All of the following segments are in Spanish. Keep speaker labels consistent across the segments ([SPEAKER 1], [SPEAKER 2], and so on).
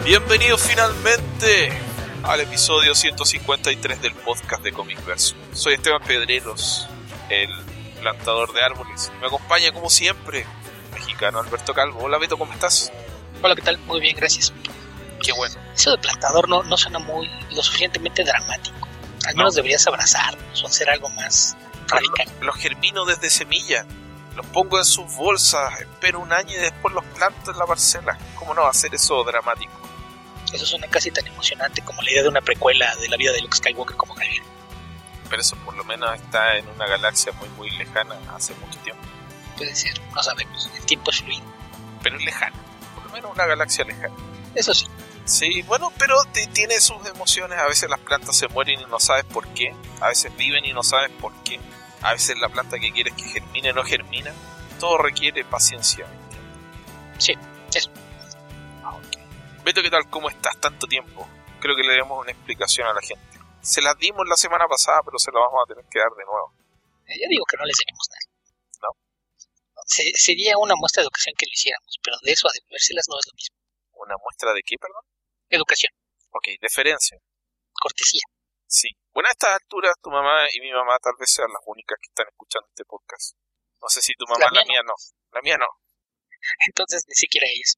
[SPEAKER 1] Bienvenidos finalmente al episodio 153 del podcast de Comicverso. Soy Esteban Pedreros, el plantador de árboles. Me acompaña como siempre, mexicano Alberto Calvo. Hola Beto, ¿cómo estás?
[SPEAKER 2] Hola, ¿qué tal? Muy bien, gracias.
[SPEAKER 1] Qué bueno.
[SPEAKER 2] Eso de plantador no suena lo suficientemente dramático. Al menos deberías abrazarnos o hacer algo más radical.
[SPEAKER 1] Los germino desde semilla, los pongo en sus bolsas, espero un año y después los planto en la parcela. ¿Cómo no va a ser eso dramático?
[SPEAKER 2] Eso suena casi tan emocionante como la idea de una precuela de la vida de Luke Skywalker como Gael.
[SPEAKER 1] Pero eso por lo menos está en una galaxia muy lejana hace mucho tiempo.
[SPEAKER 2] Puede ser, no sabemos, el tiempo es fluido.
[SPEAKER 1] Pero es lejano, por lo menos una galaxia lejana.
[SPEAKER 2] Eso sí.
[SPEAKER 1] Sí, bueno, pero tiene sus emociones. A veces las plantas se mueren y no sabes por qué. A veces viven y no sabes por qué. A veces la planta que quieres que germine no germina. Todo requiere paciencia.
[SPEAKER 2] Sí, eso.
[SPEAKER 1] Beto, ¿qué tal? ¿Cómo estás? Tanto tiempo. Creo que le demos una explicación a la gente. Se las dimos la semana pasada, pero se las vamos a tener que dar de nuevo.
[SPEAKER 2] Yo digo que no les diremos nada.
[SPEAKER 1] ¿No?
[SPEAKER 2] Sería una muestra de educación que lo hiciéramos, pero de eso a devolvérselas no es lo mismo.
[SPEAKER 1] ¿Una muestra de qué, perdón?
[SPEAKER 2] Educación.
[SPEAKER 1] Ok, deferencia.
[SPEAKER 2] Cortesía.
[SPEAKER 1] Sí. Bueno, a estas alturas tu mamá y mi mamá tal vez sean las únicas que están escuchando este podcast. No sé si tu mamá, la mía no. La mía no.
[SPEAKER 2] Entonces ni siquiera ellos.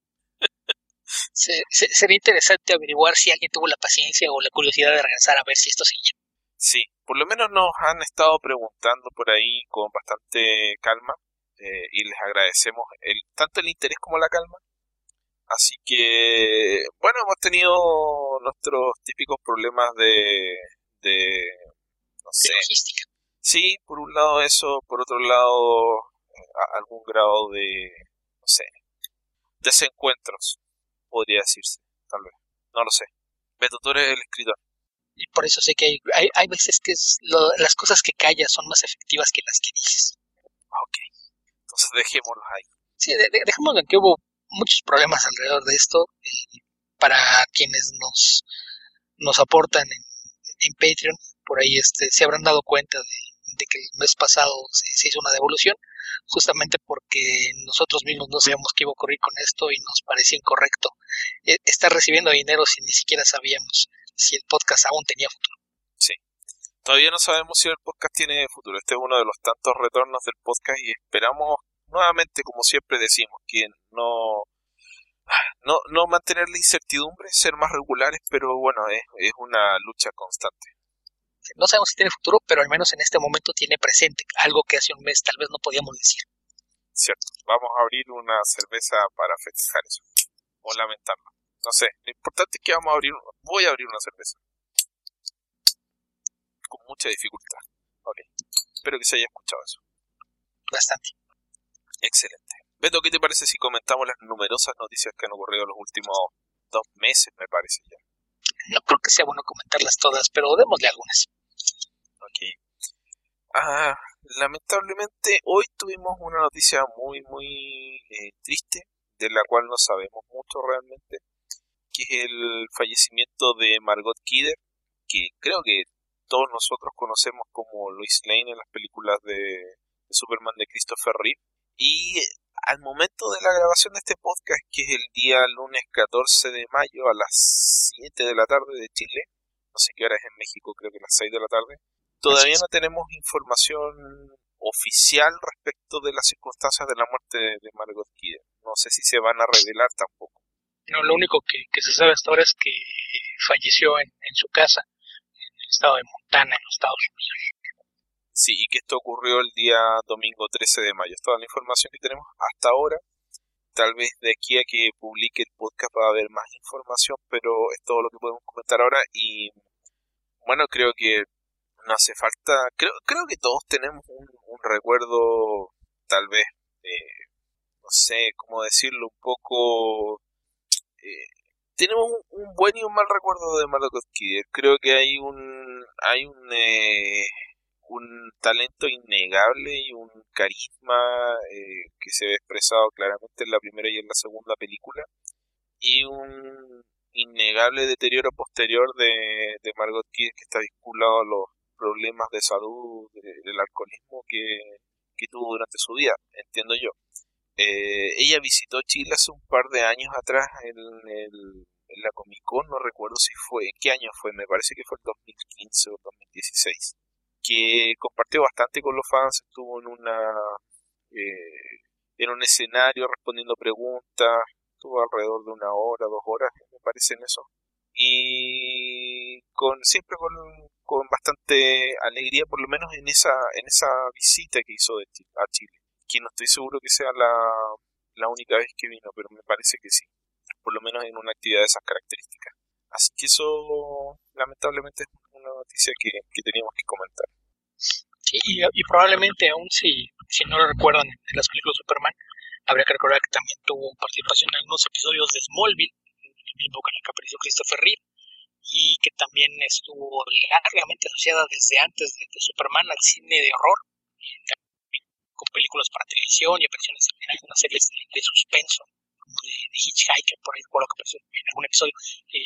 [SPEAKER 2] Sería interesante averiguar si alguien tuvo la paciencia o la curiosidad de regresar a ver si esto sigue.
[SPEAKER 1] Sí, por lo menos nos han estado preguntando por ahí con bastante calma y les agradecemos tanto el interés como la calma. Así que, bueno, hemos tenido nuestros típicos problemas no sé.
[SPEAKER 2] Logística.
[SPEAKER 1] Sí, por un lado eso, por otro lado algún grado de, no sé, desencuentros, podría decirse, tal vez. No lo sé. Beto, tú eres el escritor.
[SPEAKER 2] Y por eso sé que hay veces que las cosas que callas son más efectivas que las que dices.
[SPEAKER 1] Ok, entonces dejémoslos ahí.
[SPEAKER 2] Sí, dejémoslo en que hubo muchos problemas alrededor de esto. Para quienes nos aportan en Patreon, por ahí se habrán dado cuenta de que el mes pasado se hizo una devolución, justamente porque nosotros mismos no sabíamos qué iba a ocurrir con esto y nos parecía incorrecto estar recibiendo dinero si ni siquiera sabíamos si el podcast aún tenía futuro.
[SPEAKER 1] Sí, todavía no sabemos si el podcast tiene futuro. Este es uno de los tantos retornos del podcast y esperamos nuevamente, como siempre decimos, que no mantener la incertidumbre, ser más regulares, pero bueno, es una lucha constante.
[SPEAKER 2] No sabemos si tiene futuro, pero al menos en este momento tiene presente, algo que hace un mes tal vez no podíamos decir.
[SPEAKER 1] Cierto, vamos a abrir una cerveza para festejar eso, o lamentarlo. No sé, lo importante es que voy a abrir una cerveza. Con mucha dificultad. Ok, espero que se haya escuchado eso.
[SPEAKER 2] Bastante.
[SPEAKER 1] Excelente. Beto, ¿qué te parece si comentamos las numerosas noticias que han ocurrido en los últimos 2 meses, me parece ya?
[SPEAKER 2] No creo que sea bueno comentarlas todas, pero démosle algunas.
[SPEAKER 1] Ok. Lamentablemente hoy tuvimos una noticia muy triste, de la cual no sabemos mucho realmente, que es el fallecimiento de Margot Kidder, que creo que todos nosotros conocemos como Lois Lane en las películas de Superman de Christopher Reeve. Y al momento de la grabación de este podcast, que es el día lunes 14 de mayo a las 7 de la tarde de Chile, no sé qué hora es en México, creo que las 6 de la tarde, todavía no tenemos información oficial respecto de las circunstancias de la muerte de Margot Kidder. No sé si se van a revelar tampoco.
[SPEAKER 2] No, lo único que se sabe hasta ahora es que falleció en su casa, en el estado de Montana, en los Estados Unidos.
[SPEAKER 1] Sí, y que esto ocurrió el día domingo 13 de mayo. Es toda la información que tenemos hasta ahora. Tal vez de aquí a que publique el podcast va a haber más información, pero es todo lo que podemos comentar ahora. Y bueno, creo que no hace falta. Creo que todos tenemos un recuerdo, tal vez, no sé cómo decirlo, un poco. Tenemos un buen y un mal recuerdo de Margot Kidder. Creo que hay un talento innegable y un carisma que se ve expresado claramente en la primera y en la segunda película, y un innegable deterioro posterior de Margot Kidder, que está vinculado a los problemas de salud, del alcoholismo que tuvo durante su vida, entiendo yo. Ella visitó Chile hace un par de años atrás en la Comic Con, no recuerdo si fue, ¿qué año fue? Me parece que fue el 2015 o 2016, que compartió bastante con los fans, estuvo en un escenario respondiendo preguntas, estuvo alrededor de 1 hora, 2 horas, me parece en eso, y siempre con bastante alegría, por lo menos en esa visita que hizo a Chile, que no estoy seguro que sea la única vez que vino, pero me parece que sí, por lo menos en una actividad de esas características. Así que eso, lamentablemente, es una noticia que teníamos que comentar.
[SPEAKER 2] Sí, y probablemente aún si no lo recuerdan en las películas de Superman, habría que recordar que también tuvo participación en algunos episodios de Smallville, en el mismo en el que apareció Christopher Reeve, y que también estuvo largamente asociada desde antes de Superman al cine de horror, con películas para televisión y apariciones en algunas series de suspenso, como de Hitchhiker, por ahí recuerdo que apareció en algún episodio.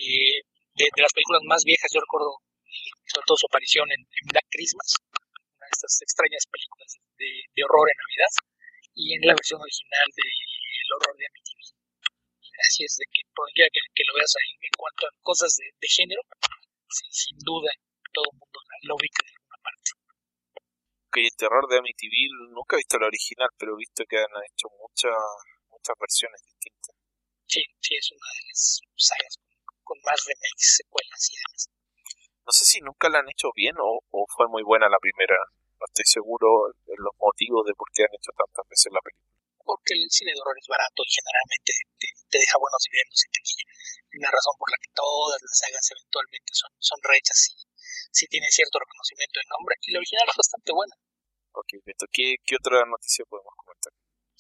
[SPEAKER 2] De las películas más viejas, yo recuerdo sobre todo su aparición en Black Christmas, una de estas extrañas películas de horror en Navidad, y en la versión original de El horror de Amityville. Así es de que podría que lo veas ahí en cuanto a cosas de género, sin duda todo el mundo lo ubica de alguna parte.
[SPEAKER 1] Que el terror de Amityville, nunca he visto la original, pero he visto que han hecho muchas versiones distintas.
[SPEAKER 2] Sí, es una de las sagas con más remakes, secuelas y demás.
[SPEAKER 1] No sé si nunca la han hecho bien o fue muy buena la primera. No estoy seguro de los motivos de por qué han hecho tantas veces la película.
[SPEAKER 2] Porque el cine de horror es barato y generalmente te deja buenos dividendos en taquilla. Es una razón por la que todas las sagas eventualmente son rehechas si tienen cierto reconocimiento de nombre. Y la original es bastante buena.
[SPEAKER 1] Ok, Beto, ¿qué otra noticia podemos comentar?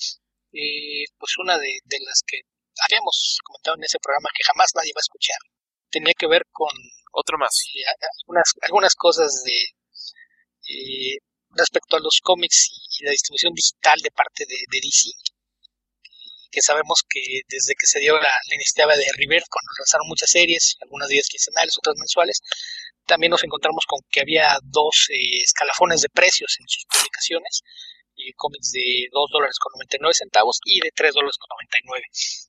[SPEAKER 2] Pues una de las que habíamos comentado en ese programa que jamás nadie va a escuchar. Tenía que ver con...
[SPEAKER 1] Otro más.
[SPEAKER 2] Algunas cosas respecto a los cómics y la distribución digital de parte de DC, que sabemos que desde que se dio la iniciativa de Rebirth, cuando lanzaron muchas series, algunas de ellas quincenales, otras mensuales, también nos encontramos con que había dos escalafones de precios en sus publicaciones, cómics de $2.99 y de $3.99.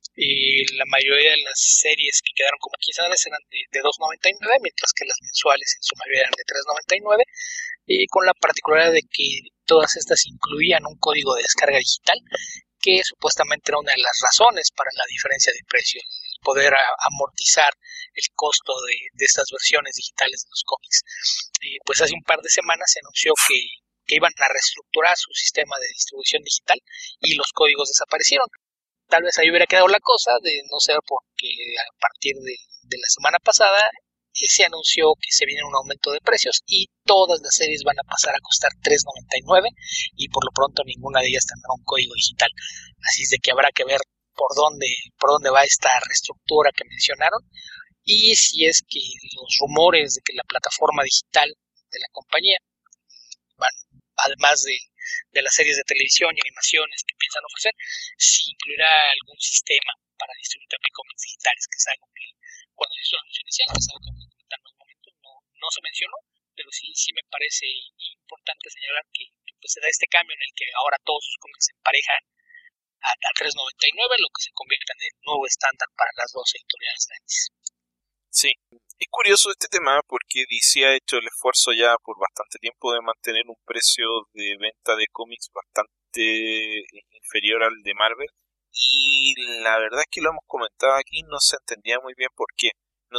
[SPEAKER 2] La mayoría de las series que quedaron como quincenales eran de $2.99, mientras que las mensuales en su mayoría eran de $3.99, con la particularidad de que todas estas incluían un código de descarga digital, que supuestamente era una de las razones para la diferencia de precio, el poder amortizar el costo de estas versiones digitales de los cómics. Pues hace un par de semanas se anunció que iban a reestructurar su sistema de distribución digital y los códigos desaparecieron. Tal vez ahí hubiera quedado la cosa, de no ser porque a partir de la semana pasada se anunció que se viene un aumento de precios y todas las series van a pasar a costar $3.99 y por lo pronto ninguna de ellas tendrá un código digital. Así es de que habrá que ver por dónde va esta reestructura que mencionaron, y si es que los rumores de que la plataforma digital de la compañía van, además de las series de televisión y animaciones que piensan ofrecer, si incluirá algún sistema para distribuir también cómics digitales, que es algo que cuando se hizo la anuncio inicial, que es algo que vamos a comentar en un momento, no se mencionó, pero sí me parece importante señalar que pues se da este cambio en el que ahora todos sus cómics se emparejan a $3.99, lo que se convierte en el nuevo estándar para las dos editoriales grandes.
[SPEAKER 1] Sí, es curioso este tema porque DC ha hecho el esfuerzo ya por bastante tiempo de mantener un precio de venta de cómics bastante inferior al de Marvel, y la verdad es que lo hemos comentado aquí, no se entendía muy bien por qué.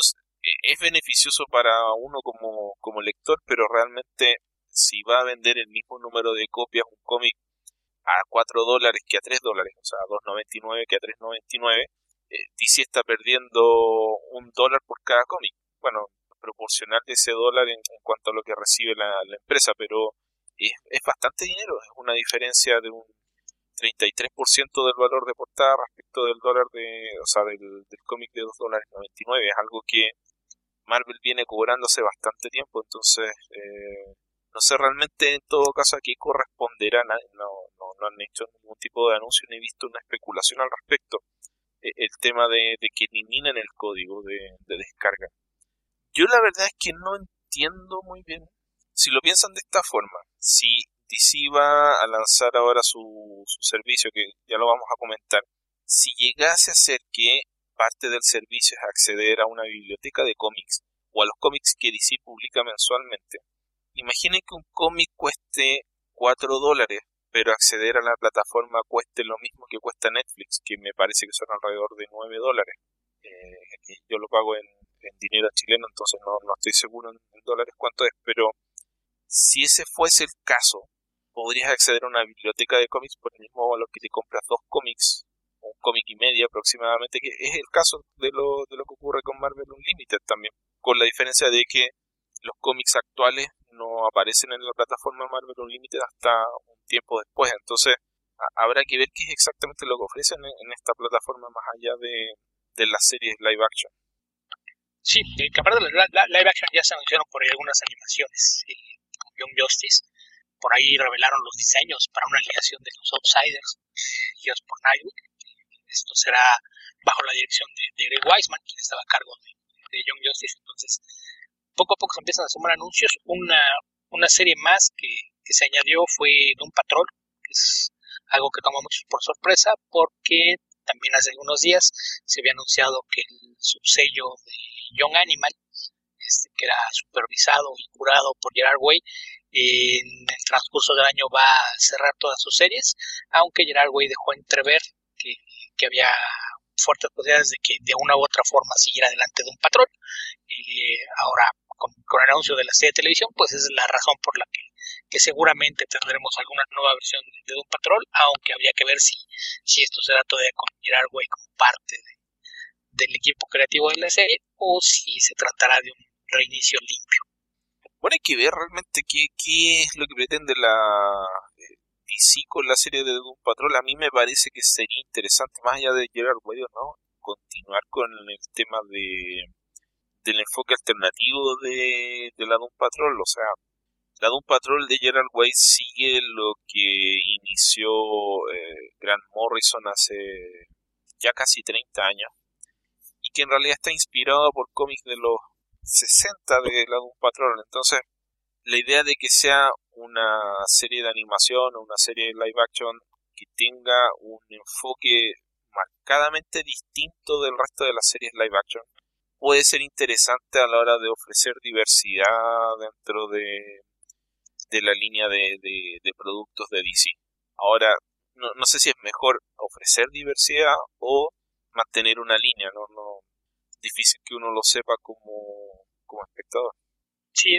[SPEAKER 1] Es beneficioso para uno como lector, pero realmente si va a vender el mismo número de copias un cómic a $4 que a $3, o sea, a $2.99 que a $3.99, DC está perdiendo $1 por cada cómic. Bueno, proporcional de ese dólar en cuanto a lo que recibe la empresa, pero es bastante dinero, es una diferencia de un 33% del valor de portada respecto del dólar del cómic de $2.99. Es algo que Marvel viene cobrando hace bastante tiempo, entonces no sé realmente en todo caso a qué corresponderá. No han hecho ningún tipo de anuncio ni visto una especulación al respecto. El tema de que eliminen el código de descarga. Yo la verdad es que no entiendo muy bien. Si lo piensan de esta forma, si DC va a lanzar ahora su servicio, que ya lo vamos a comentar, si llegase a ser que parte del servicio es acceder a una biblioteca de cómics o a los cómics que DC publica mensualmente. Imaginen que un cómic cueste $4, pero acceder a la plataforma cueste lo mismo que cuesta Netflix, que me parece que son alrededor de $9. Yo lo pago en dinero chileno, entonces no estoy seguro en dólares cuánto es, pero si ese fuese el caso, podrías acceder a una biblioteca de cómics por el mismo valor que te compras 2 cómics, un cómic y medio aproximadamente, que es el caso de lo que ocurre con Marvel Unlimited también, con la diferencia de que los cómics actuales no aparecen en la plataforma Marvel Unlimited hasta un tiempo después, entonces habrá que ver qué es exactamente lo que ofrecen en esta plataforma más allá de las series live action.
[SPEAKER 2] Sí, que aparte de la live action ya se anunciaron por ahí algunas animaciones. Young Justice, por ahí revelaron los diseños para una alineación de los Outsiders, dirigidos por Nightwing. Esto será bajo la dirección de Greg Weisman, quien estaba a cargo de Young Justice. Entonces, poco a poco se empiezan a sumar anuncios. Una serie más que se añadió fue Doom Patrol, que es algo que toma a muchos por sorpresa, porque también hace algunos días se había anunciado que el subsello de Young Animal, que era supervisado y curado por Gerard Way, en el transcurso del año va a cerrar todas sus series, aunque Gerard Way dejó entrever que había fuertes posibilidades de que de una u otra forma siguiera adelante de un patrón. Ahora, con el anuncio de la serie de televisión, pues es la razón por la que seguramente tendremos alguna nueva versión de Doom Patrol, aunque habría que ver si esto será todavía con Gerard Way como parte del equipo creativo de la serie o si se tratará de un reinicio limpio.
[SPEAKER 1] Bueno, hay que ver realmente qué es lo que pretende la DC con la serie de Doom Patrol. A mí me parece que sería interesante, más allá de Gerard Way, ¿no?, continuar con el tema del enfoque alternativo de la Doom Patrol. O sea, la Doom Patrol de Gerard Way sigue lo que inició Grant Morrison hace ya casi 30 años y que en realidad está inspirado por cómics de los 60 de la Doom Patrol. Entonces, la idea de que sea una serie de animación o una serie de live action que tenga un enfoque marcadamente distinto del resto de las series live action puede ser interesante a la hora de ofrecer diversidad dentro de la línea de productos de DC. Ahora, no sé si es mejor ofrecer diversidad o mantener una línea, no difícil que uno lo sepa como espectador.
[SPEAKER 2] Sí,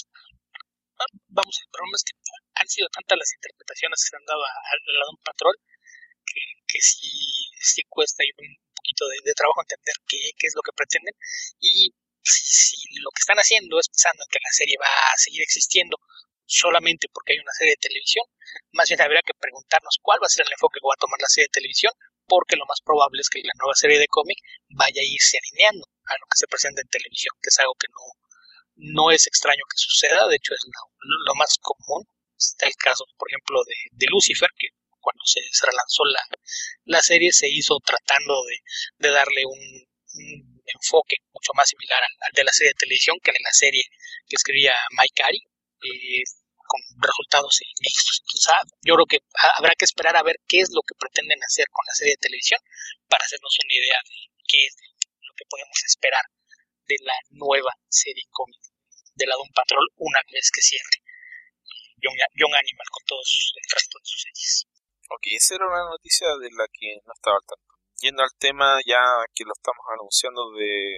[SPEAKER 2] vamos, el problema es que han sido tantas las interpretaciones que se han dado al lado de un patrón que sí cuesta un poquito de trabajo entender qué es lo que pretenden, y si lo que están haciendo es pensando en que la serie va a seguir existiendo solamente porque hay una serie de televisión, más bien habría que preguntarnos cuál va a ser el enfoque que va a tomar la serie de televisión, porque lo más probable es que la nueva serie de cómic vaya a irse alineando a lo que se presenta en televisión, que es algo que no es extraño que suceda, de hecho es lo más común. Está el caso, por ejemplo, de Lucifer, que cuando se relanzó la serie se hizo tratando de darle un enfoque mucho más similar al de la serie de televisión que en la serie que escribía Mike Carey, con resultados mixtos. Entonces, yo creo que habrá que esperar a ver qué es lo que pretenden hacer con la serie de televisión para hacernos una idea de qué es lo que podemos esperar de la nueva serie cómic de la Doom Patrol una vez que cierre Young Animal con todos el resto de sus series.
[SPEAKER 1] Ok, esa era una noticia de la que no estaba al tanto. Yendo al tema ya que lo estamos anunciando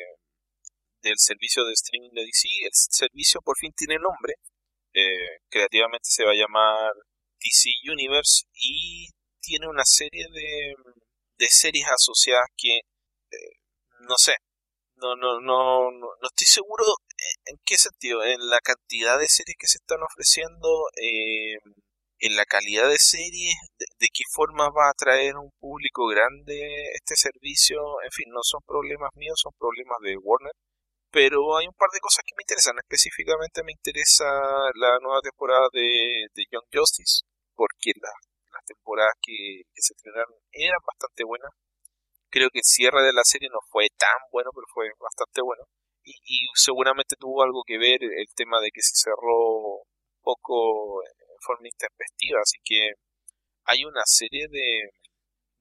[SPEAKER 1] del servicio de streaming de DC, el servicio por fin tiene nombre. Creativamente se va a llamar DC Universe y tiene una serie de series asociadas que no sé, no estoy seguro en qué sentido, en la cantidad de series que se están ofreciendo, en la calidad de series, de qué forma va a atraer a un público grande este servicio. En fin, no son problemas míos, son problemas de Warner. Pero hay un par de cosas que me interesan. Específicamente me interesa la nueva temporada de Young Justice, porque las temporadas que se estrenaron eran bastante buenas. Creo que el cierre de la serie no fue tan bueno, pero fue bastante bueno. Y seguramente tuvo algo que ver el tema de que se cerró un poco en forma intempestiva. Así que hay una serie de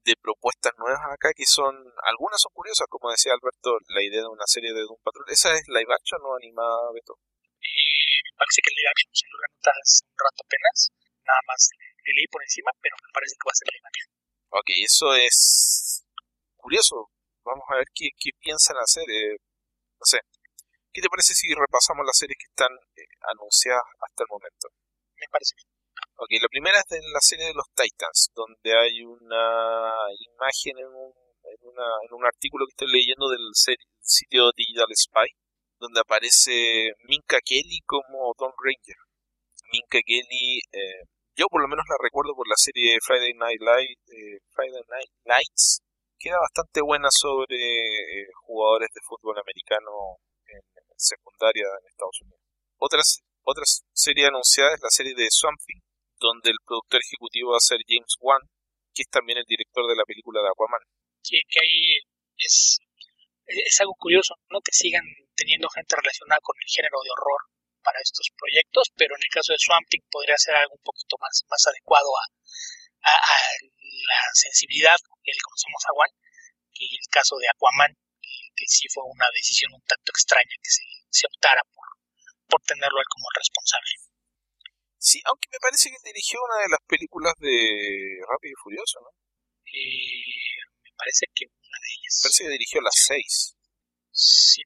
[SPEAKER 1] propuestas nuevas acá que algunas son curiosas, como decía Alberto, la idea de una serie de Doom Patrol. ¿Esa es live action o animada, Beto?
[SPEAKER 2] Me parece que live action, se lo notas un rato apenas, nada más le leí por encima, pero me parece que va a ser live action.
[SPEAKER 1] Ok, eso es curioso. Vamos a ver qué piensan hacer. No sé, ¿qué te parece si repasamos las series que están anunciadas hasta el momento?
[SPEAKER 2] Me parece bien.
[SPEAKER 1] Ok, la primera es de la serie de los Titans, donde hay una imagen en un artículo que estoy leyendo del sitio Digital Spy, donde aparece Minka Kelly como Dawn Ranger. Minka Kelly, yo por lo menos la recuerdo por la serie Friday Night Lights, que era bastante buena sobre jugadores de fútbol americano en secundaria en Estados Unidos. Otra serie anunciada es la serie de Swamp Thing, donde el productor ejecutivo va a ser James Wan, que es también el director de la película de Aquaman.
[SPEAKER 2] Sí, que ahí es algo curioso, ¿no? Que sigan teniendo gente relacionada con el género de horror para estos proyectos, pero en el caso de Swamp Thing podría ser algo un poquito más adecuado a la sensibilidad que le conocemos a Wan, que el caso de Aquaman, que sí fue una decisión un tanto extraña que se optara por tenerlo a él como responsable.
[SPEAKER 1] Sí, aunque me parece que dirigió una de las películas de Rápido y Furioso, ¿no?
[SPEAKER 2] Me parece que una de ellas.
[SPEAKER 1] Parece que dirigió las 6.
[SPEAKER 2] Sí.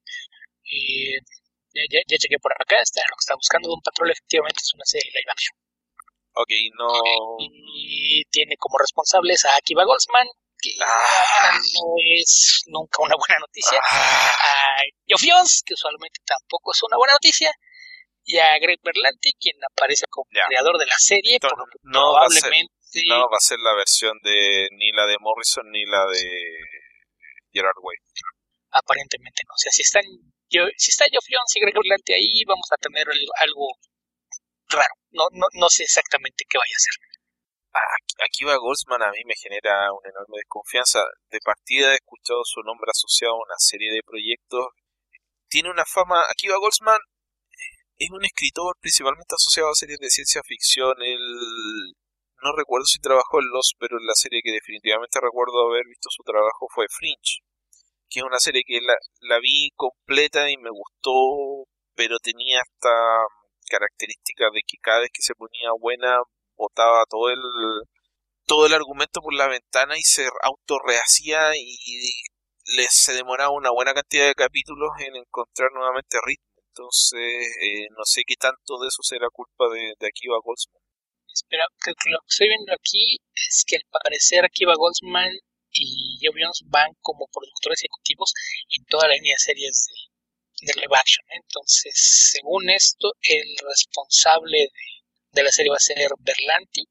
[SPEAKER 2] Ya chequé por acá, está lo que está buscando Doom Patrol, efectivamente es una serie live action.
[SPEAKER 1] Ok, no...
[SPEAKER 2] Y tiene como responsables a Akiva Goldsman, que no es nunca una buena noticia, a Geoff Johns, que usualmente tampoco es una buena noticia, y a Greg Berlanti, quien aparece como creador de la serie, por lo que probablemente...
[SPEAKER 1] No va a ser la versión de ni la de Morrison ni la de Gerard Way.
[SPEAKER 2] Aparentemente no. O sea, si está Geoff Johns y Greg Berlanti ahí, vamos a tener algo raro. No sé exactamente qué vaya a hacer.
[SPEAKER 1] Akiva Goldsman a mí me genera una enorme desconfianza. De partida he escuchado su nombre asociado a una serie de proyectos. Tiene una fama... Akiva Goldsman es un escritor principalmente asociado a series de ciencia ficción. Él... No recuerdo si trabajó en Lost, pero la serie que definitivamente recuerdo haber visto su trabajo fue Fringe, que es una serie que la vi completa y me gustó, pero tenía esta característica de que cada vez que se ponía buena botaba todo el argumento por la ventana y se autorrehacía y se demoraba una buena cantidad de capítulos en encontrar nuevamente ritmo. Entonces, no sé qué tanto de eso será culpa de Akiva Goldsman.
[SPEAKER 2] Espera, que lo que estoy viendo aquí es que al parecer Akiva Goldsman y Geoff Johns van como productores ejecutivos en toda la línea de series de live action. Entonces, según esto, el responsable de la serie va a ser Berlanti,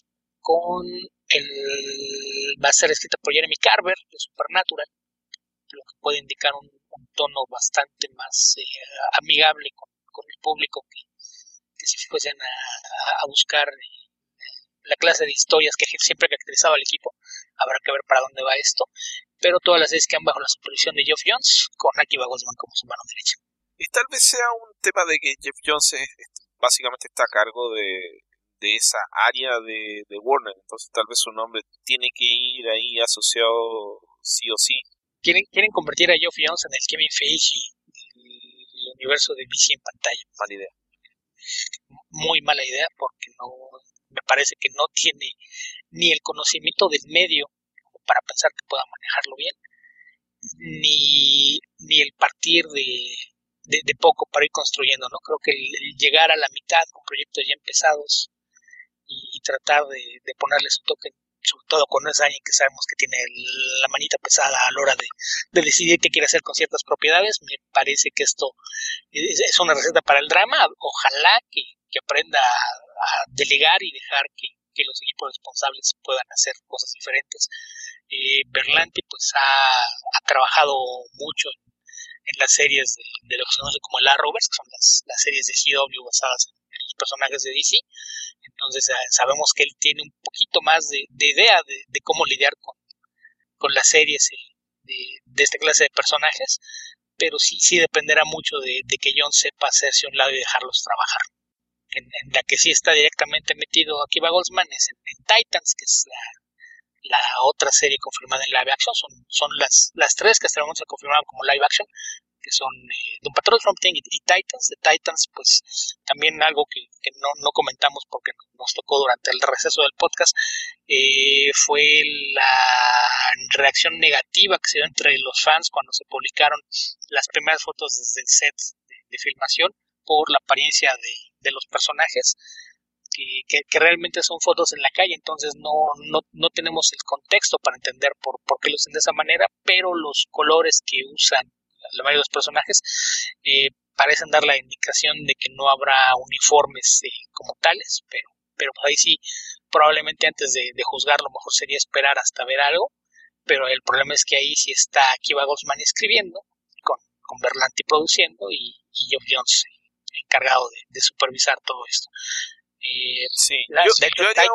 [SPEAKER 2] va a ser escrita por Jeremy Carver de Supernatural, lo que puede indicar un tono bastante más amigable con el público que si fuesen a buscar la clase de historias que siempre caracterizaba al equipo. Habrá que ver para dónde va esto, pero todas las series quedan bajo la supervisión de Geoff Johns, con Akiva Goldsman como su mano derecha.
[SPEAKER 1] Y tal vez sea un tema de que Geoff Johns básicamente está a cargo de esa área de Warner, entonces tal vez su nombre tiene que ir ahí asociado sí o sí.
[SPEAKER 2] Quieren convertir a Geoff Johns en el Kevin Feige del universo de DC en pantalla.
[SPEAKER 1] Mala idea.
[SPEAKER 2] Muy mala idea, porque me parece que no tiene ni el conocimiento del medio como para pensar que pueda manejarlo bien, ni el partir de poco para ir construyendo, ¿no? Creo que el llegar a la mitad con proyectos ya empezados y tratar de ponerle su toque, sobre todo con esa alguien que sabemos que tiene la manita pesada a la hora de decidir qué quiere hacer con ciertas propiedades, me parece que esto es una receta para el drama. Ojalá que aprenda a delegar y dejar que los equipos responsables puedan hacer cosas diferentes. Berlanti pues ha trabajado mucho en las series de lo que se conoce como el Arrowverse, que son las series de CW basadas en los personajes de DC. Entonces sabemos que él tiene un poquito más de idea de cómo lidiar con las series de esta clase de personajes, pero sí dependerá mucho de que John sepa hacerse a un lado y dejarlos trabajar. En la que sí está directamente metido Akiva Goldsman es en Titans, que es la otra serie confirmada en live action. Son las tres que hasta el momento se confirmaron como live action, que son Doom Patrol, Swamp Thing y Titans. De Titans, pues también algo que no comentamos porque nos tocó durante el receso del podcast, fue la reacción negativa que se dio entre los fans cuando se publicaron las primeras fotos desde el set de filmación por la apariencia de los personajes, que realmente son fotos en la calle, entonces no tenemos el contexto para entender por qué lucen de esa manera, pero los colores que usan la mayoría de los personajes parecen dar la indicación de que no habrá uniformes como tales, pero pues ahí sí, probablemente antes de juzgar, lo mejor sería esperar hasta ver algo, pero el problema es que ahí sí está Akiva Goldsman escribiendo, con Berlanti produciendo y Geoff Johns encargado de supervisar todo esto.
[SPEAKER 1] Sí, yo haría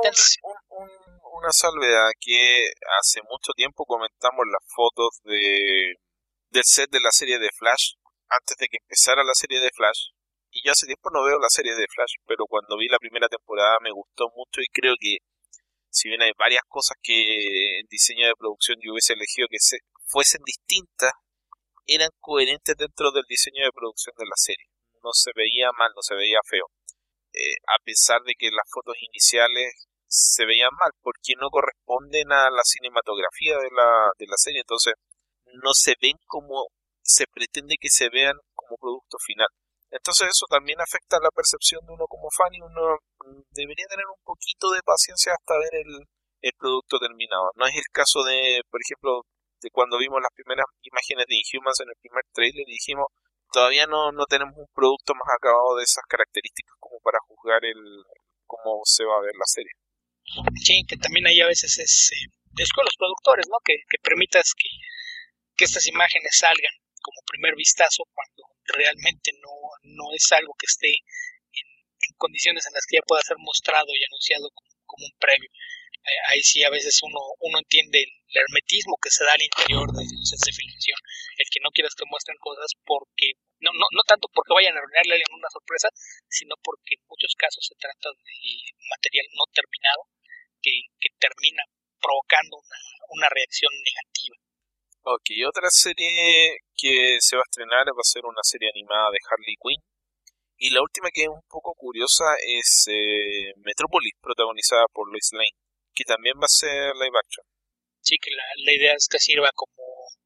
[SPEAKER 1] una salvedad que hace mucho tiempo comentamos las fotos del set de la serie de Flash antes de que empezara la serie de Flash, y yo hace tiempo no veo la serie de Flash, pero cuando vi la primera temporada me gustó mucho, y creo que si bien hay varias cosas que en diseño de producción yo hubiese elegido que fuesen distintas, eran coherentes dentro del diseño de producción de la serie. No se veía mal, no se veía feo. A pesar de que las fotos iniciales se veían mal, porque no corresponden a la cinematografía de la serie, entonces no se ven como se pretende que se vean como producto final. Entonces eso también afecta la percepción de uno como fan, y uno debería tener un poquito de paciencia hasta ver el producto terminado. No es el caso de, por ejemplo, de cuando vimos las primeras imágenes de Inhumans en el primer trailer y dijimos, todavía no tenemos un producto más acabado de esas características como para juzgar cómo se va a ver la serie.
[SPEAKER 2] Sí, que también ahí a veces es con los productores, ¿no? Que permitas que estas imágenes salgan como primer vistazo cuando realmente no es algo que esté en condiciones en las que ya pueda ser mostrado y anunciado como un previo. Ahí sí a veces uno entiende el hermetismo que se da al interior de los sets de filmación, el que no quieras que muestren cosas porque no tanto porque vayan a arruinarle a alguien una sorpresa, sino porque en muchos casos se trata de material no terminado que termina provocando una reacción negativa.
[SPEAKER 1] Ok, otra serie que se va a estrenar va a ser una serie animada de Harley Quinn. Y la última, que es un poco curiosa, es Metrópolis, protagonizada por Lois Lane, que también va a ser live action.
[SPEAKER 2] Sí, que la idea es que sirva como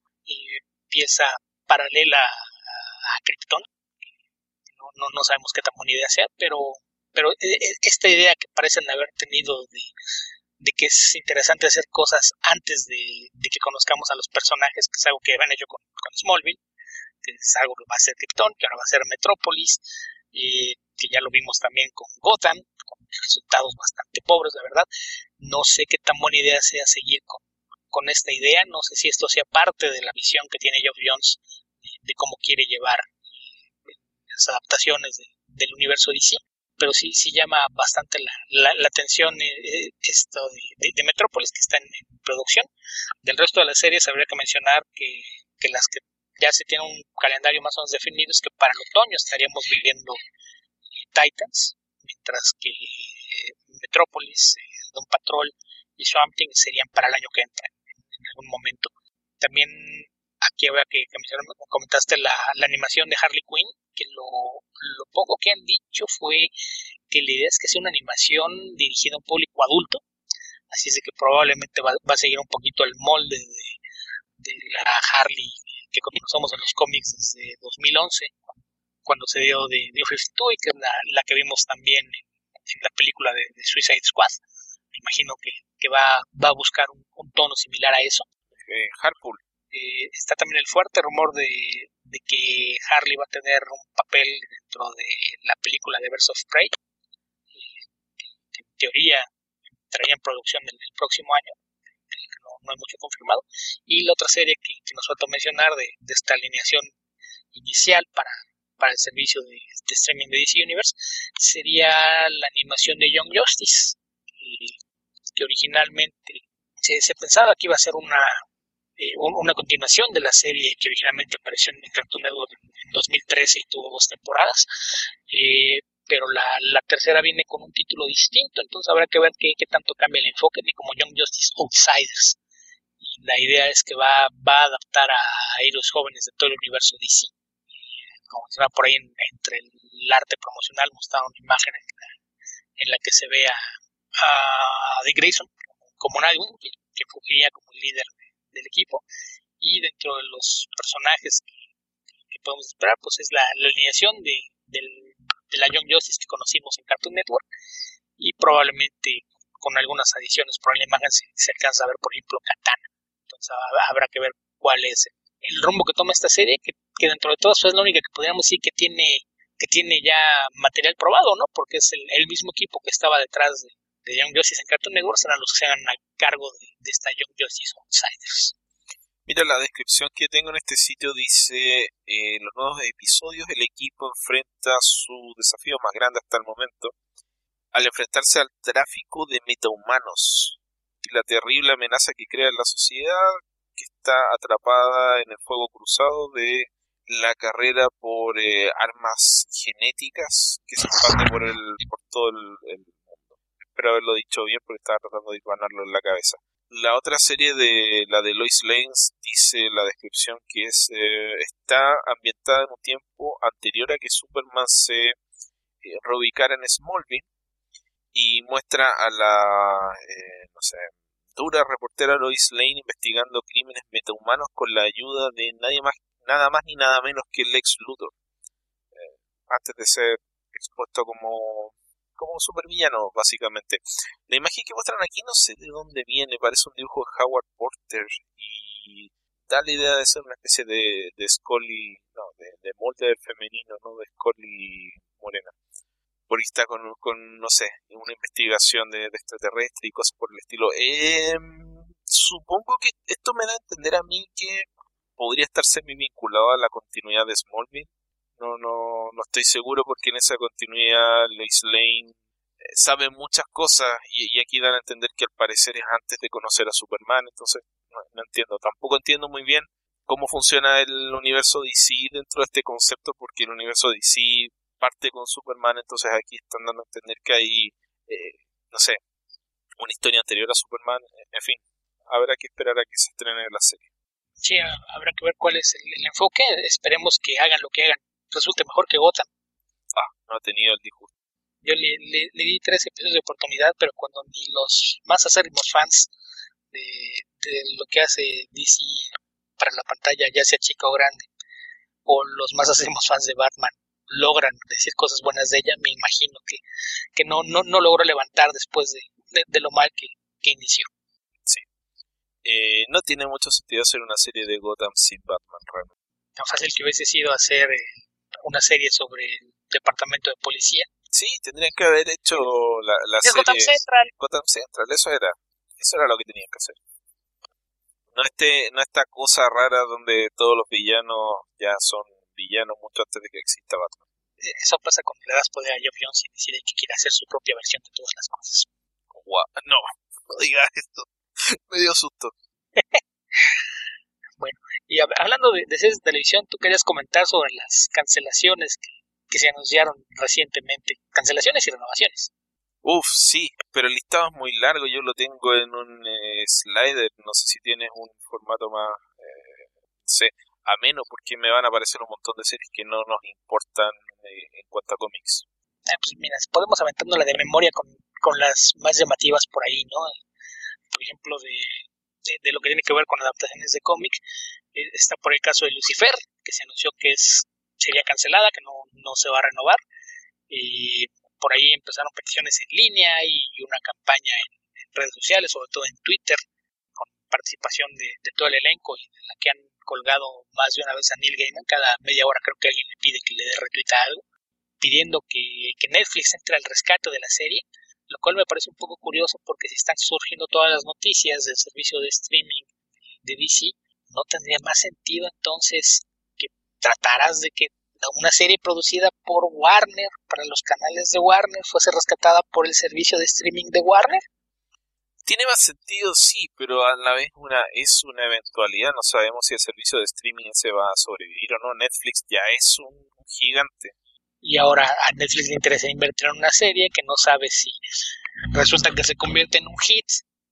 [SPEAKER 2] pieza paralela a Krypton. No sabemos qué tan buena idea sea, pero esta idea que parecen haber tenido de que es interesante hacer cosas antes de que conozcamos a los personajes, que es algo que han hecho con Smallville, que es algo que va a ser Krypton, que ahora va a ser Metrópolis, que ya lo vimos también con Gotham, con resultados bastante pobres, la verdad. No sé qué tan buena idea sea seguir con esta idea, no sé si esto sea parte de la visión que tiene Geoff Johns de cómo quiere llevar las adaptaciones del universo DC, pero sí llama bastante la atención esto de Metrópolis, que está en producción. Del resto de las series habría que mencionar que las que ya se tiene un calendario más o menos definido es que para el otoño estaríamos viviendo Titans, mientras que Metrópolis, Doom Patrol y Swamp Thing serían para el año que entra en algún momento. También aquí habría que mencionar, como comentaste, la animación de Harley Quinn, que lo poco que han dicho fue que la idea es que sea una animación dirigida a un público adulto, así es de que probablemente va a seguir un poquito el molde de la Harley que conocemos en los cómics desde 2011, cuando se dio de New 52, y que es la que vimos también en la película de Suicide Squad. Me imagino que va a buscar un tono similar a eso.
[SPEAKER 1] Harpool.
[SPEAKER 2] Está también el fuerte rumor de que Harley va a tener un papel dentro de la película de Birds of Prey, que en teoría entraría en producción el próximo año. No hay mucho confirmado. Y la otra serie que nos faltó mencionar de esta alineación inicial para el servicio de streaming de DC Universe sería la animación de Young Justice, que originalmente se pensaba que iba a ser una continuación de la serie que originalmente apareció en Cartoon Network en 2013 y tuvo 2 temporadas, pero la tercera viene con un título distinto, entonces habrá que ver qué tanto cambia el enfoque, ni como Young Justice Outsiders. Y la idea es que va a adaptar a héroes jóvenes de todo el universo DC. Como se va por ahí entre el arte promocional, mostraron una imagen en la que se ve a Dick Grayson como Nightwing, que fungiría como el líder del equipo, y dentro de los personajes que podemos esperar, pues es la alineación de la Young Justice que conocimos en Cartoon Network, y probablemente con algunas adiciones por ahí en la imagen se alcanza a ver, por ejemplo, Katana. Entonces habrá que ver cuál es el rumbo que toma esta serie, que dentro de todo es la única que podríamos decir que tiene ya material probado, ¿no? Porque es el mismo equipo que estaba detrás de Young Justice en Cartoon Network, serán los que se hagan a cargo de esta Young Justice Outsiders.
[SPEAKER 1] Mira, la descripción que tengo en este sitio dice, los nuevos episodios, el equipo enfrenta su desafío más grande hasta el momento, al enfrentarse al tráfico de metahumanos y la terrible amenaza que crea en la sociedad que está atrapada en el fuego cruzado de la carrera por armas genéticas que se expande por todo el mundo. Espero haberlo dicho bien porque estaba tratando de ganarlo en la cabeza. La otra serie la de Lois Lane, dice la descripción que está ambientada en un tiempo anterior a que Superman se reubicara en Smallville y muestra a la dura reportera Lois Lane investigando crímenes metahumanos con la ayuda de nada más ni nada menos que Lex Luthor, antes de ser expuesto como un supervillano, básicamente. La imagen que muestran aquí no sé de dónde viene, parece un dibujo de Howard Porter y da la idea de ser una especie de Scully, no, de molde femenino, no de Scully morena. Porque está con no sé, una investigación de extraterrestre y cosas por el estilo. Supongo que esto me da a entender a mí que podría estar semi vinculado a la continuidad de Smallville. No estoy seguro porque en esa continuidad Lois Lane sabe muchas cosas y aquí dan a entender que al parecer es antes de conocer a Superman, entonces no entiendo. Tampoco entiendo muy bien cómo funciona el universo DC dentro de este concepto, porque el universo DC parte con Superman, entonces aquí están dando a entender que hay, no sé, una historia anterior a Superman, en fin, habrá que esperar a que se estrene la serie.
[SPEAKER 2] Sí, habrá que ver cuál es el enfoque, esperemos que hagan lo que hagan, resulte mejor que Gotham.
[SPEAKER 1] No ha tenido el disgusto.
[SPEAKER 2] Yo le di 3 episodios de oportunidad, pero cuando ni los más acérrimos fans de lo que hace DC para la pantalla, ya sea chica o grande, o los más acérrimos fans de Batman, logran decir cosas buenas de ella, me imagino que no logró levantar después de lo mal que inició.
[SPEAKER 1] Sí. No tiene mucho sentido hacer una serie de Gotham sin Batman, realmente.
[SPEAKER 2] Tan fácil que hubiese sido hacer una serie sobre el departamento de policía.
[SPEAKER 1] Sí, tendrían que haber hecho la serie
[SPEAKER 2] Gotham Central.
[SPEAKER 1] Gotham Central, eso era lo que tenían que hacer. No esta cosa rara donde todos los villanos ya son villanos mucho antes de que exista Batman.
[SPEAKER 2] Eso pasa cuando le das poder a Geoff Johns y decide que quiere hacer su propia versión de todas las cosas.
[SPEAKER 1] Wow, no digas esto. Me dio susto.
[SPEAKER 2] Bueno, y hablando de series de televisión, tú querías comentar sobre las cancelaciones que se anunciaron recientemente. Cancelaciones y renovaciones.
[SPEAKER 1] Sí, pero el listado es muy largo. Yo lo tengo en un slider. No sé si tienes un formato más ameno, porque me van a aparecer un montón de series que no nos importan en cuanto a cómics.
[SPEAKER 2] Pues mira, podemos aventándola de memoria con las más llamativas por ahí, ¿no? Por ejemplo, de lo que tiene que ver con adaptaciones de cómic, está por el caso de Lucifer, que se anunció que sería cancelada, que no se va a renovar, y por ahí empezaron peticiones en línea y una campaña en redes sociales, sobre todo en Twitter, con participación de todo el elenco, y de la que han colgado más de una vez a Neil Gaiman. Cada media hora creo que alguien le pide que le dé retweet a algo, pidiendo que Netflix entre al rescate de la serie, lo cual me parece un poco curioso porque si están surgiendo todas las noticias del servicio de streaming de DC, ¿no tendría más sentido entonces que trataras de que una serie producida por Warner, para los canales de Warner, fuese rescatada por el servicio de streaming de Warner?
[SPEAKER 1] Tiene más sentido, sí, pero a la vez es una eventualidad. No sabemos si el servicio de streaming se va a sobrevivir o no. Netflix ya es un gigante.
[SPEAKER 2] y ahora a Netflix le interesa invertir en una serie que no sabe si resulta que se convierte en un hit,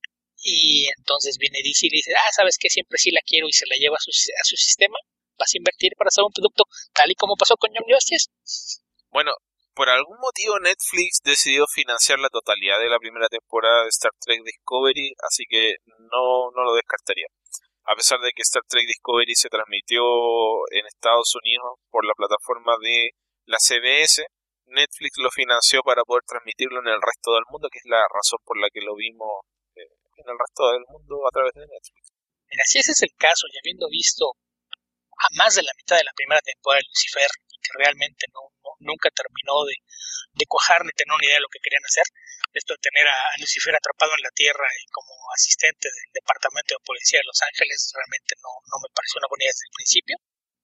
[SPEAKER 2] y entonces viene DC y le dice, ¿sabes qué? Siempre sí la quiero, y se la lleva a su sistema. Vas a invertir para hacer un producto tal y como pasó con Young Justice.
[SPEAKER 1] Bueno, por algún motivo Netflix decidió financiar la totalidad de la primera temporada de Star Trek Discovery, así que no lo descartaría. A pesar de que Star Trek Discovery se transmitió en Estados Unidos por la plataforma de la CBS, Netflix lo financió para poder transmitirlo en el resto del mundo, que es la razón por la que lo vimos en el resto del mundo a través de Netflix.
[SPEAKER 2] Mira, si ese es el caso, y habiendo visto a más de la mitad de la primera temporada de Lucifer, y que realmente nunca terminó de cuajar ni tener una idea de lo que querían hacer, esto de tener a Lucifer atrapado en la Tierra y como asistente del Departamento de Policía de Los Ángeles, realmente no me pareció una buena idea desde el principio.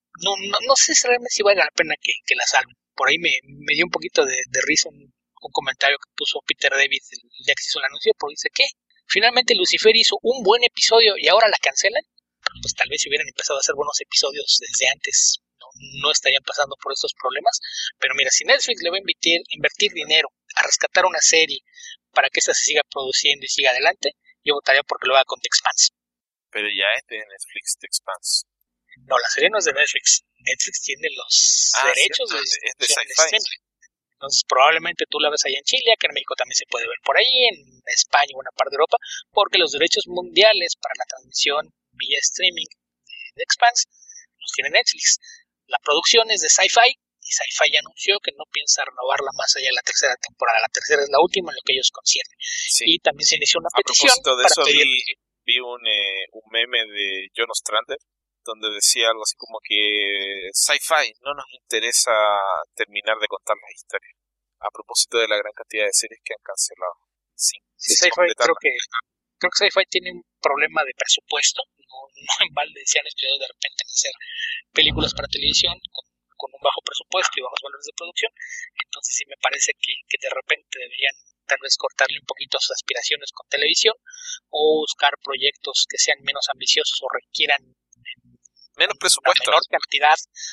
[SPEAKER 2] No sé si realmente si vale la pena que la salven. Por ahí me dio un poquito de risa un comentario que puso Peter David el día que se hizo el anuncio, porque dice que finalmente Lucifer hizo un buen episodio y ahora la cancelan. Pues tal vez si hubieran empezado a hacer buenos episodios desde antes, no estarían pasando por estos problemas. Pero mira, si Netflix le va a invertir dinero a rescatar una serie para que esta se siga produciendo y siga adelante, yo votaría porque lo haga con The Expanse.
[SPEAKER 1] Pero ya es de Netflix The Expanse.
[SPEAKER 2] No, la serie no es de Netflix. Netflix tiene los derechos
[SPEAKER 1] es de Sci-Fi.
[SPEAKER 2] Entonces probablemente tú la ves allá en Chile, que en México también se puede ver por ahí, en España y buena parte de Europa, porque los derechos mundiales para la transmisión vía streaming de Expanse los tiene Netflix. La producción es de Sci-Fi, y Sci-Fi ya anunció que no piensa renovarla más allá de la tercera temporada. La tercera es la última en lo que ellos conciernen. Sí. Y también se inició una petición.
[SPEAKER 1] A propósito de eso, vi un meme de John Ostrander donde decía algo así como que Sci-Fi no nos interesa terminar de contar las historias. A propósito de la gran cantidad de series que han cancelado.
[SPEAKER 2] Sí, Sci-Fi creo que Sci-Fi tiene un problema de presupuesto. No en balde decían estudios de repente en hacer películas para televisión con un bajo presupuesto y bajos valores de producción. Entonces sí me parece que de repente deberían tal vez cortarle un poquito sus aspiraciones con televisión, o buscar proyectos que sean menos ambiciosos o requieran
[SPEAKER 1] menos presupuesto,
[SPEAKER 2] menor cantidad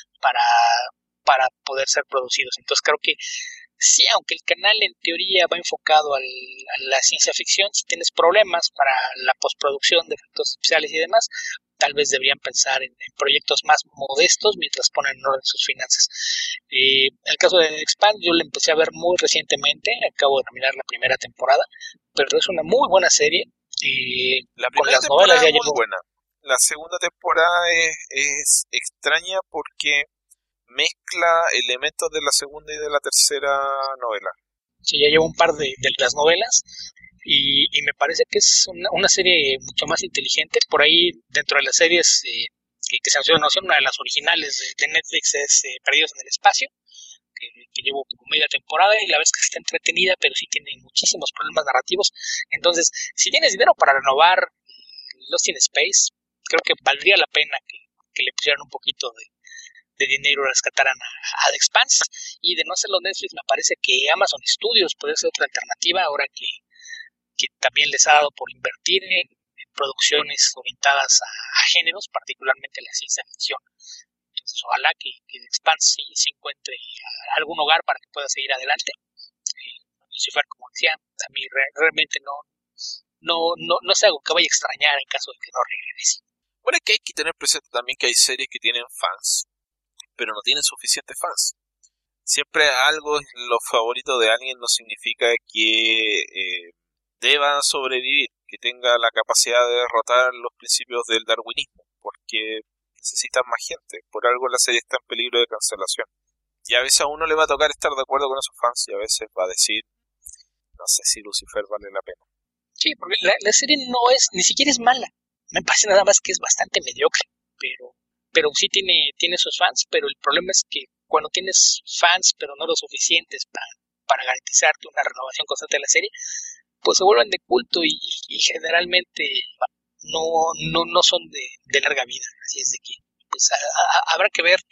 [SPEAKER 2] para poder ser producidos. Entonces creo que sí, aunque el canal en teoría va enfocado a la ciencia ficción, si tienes problemas para la postproducción de efectos especiales y demás, tal vez deberían pensar en proyectos más modestos mientras ponen en orden sus finanzas. El caso de Expand yo lo empecé a ver muy recientemente, acabo de terminar la primera temporada, pero es una muy buena serie.
[SPEAKER 1] La primera temporada es muy buena. La segunda temporada es extraña porque mezcla elementos de la segunda y de la tercera novela.
[SPEAKER 2] Sí, ya llevo un par de las novelas y me parece que es una serie mucho más inteligente. Por ahí, dentro de las series que se anunció, una de las originales de Netflix es Perdidos en el Espacio, que llevo como media temporada y la verdad es que está entretenida, pero sí tiene muchísimos problemas narrativos. Entonces, si tienes dinero para renovar Lost in Space, creo que valdría la pena que le pusieran un poquito de dinero y rescataran a The Expanse. Y de no hacerlo Netflix, me parece que Amazon Studios puede ser otra alternativa ahora que también les ha dado por invertir en producciones orientadas a géneros, particularmente la ciencia ficción. Entonces ojalá que The Expanse se encuentre algún hogar para que pueda seguir adelante. Lucifer, como decía, a mí realmente no es algo que vaya a extrañar en caso de que no regrese.
[SPEAKER 1] Bueno, es que hay que tener presente también que hay series que tienen fans, pero no tienen suficientes fans. Siempre algo es lo favorito de alguien no significa que deba sobrevivir, que tenga la capacidad de derrotar los principios del darwinismo, porque necesitan más gente. Por algo la serie está en peligro de cancelación. Y a veces a uno le va a tocar estar de acuerdo con esos fans y a veces va a decir, no sé si Lucifer vale la pena.
[SPEAKER 2] Sí, porque la serie ni siquiera es mala. Me parece nada más que es bastante mediocre, pero sí tiene sus fans, pero el problema es que cuando tienes fans, pero no lo suficientes para garantizarte una renovación constante de la serie, pues se vuelven de culto y generalmente no son de larga vida. Así es de que pues habrá que ver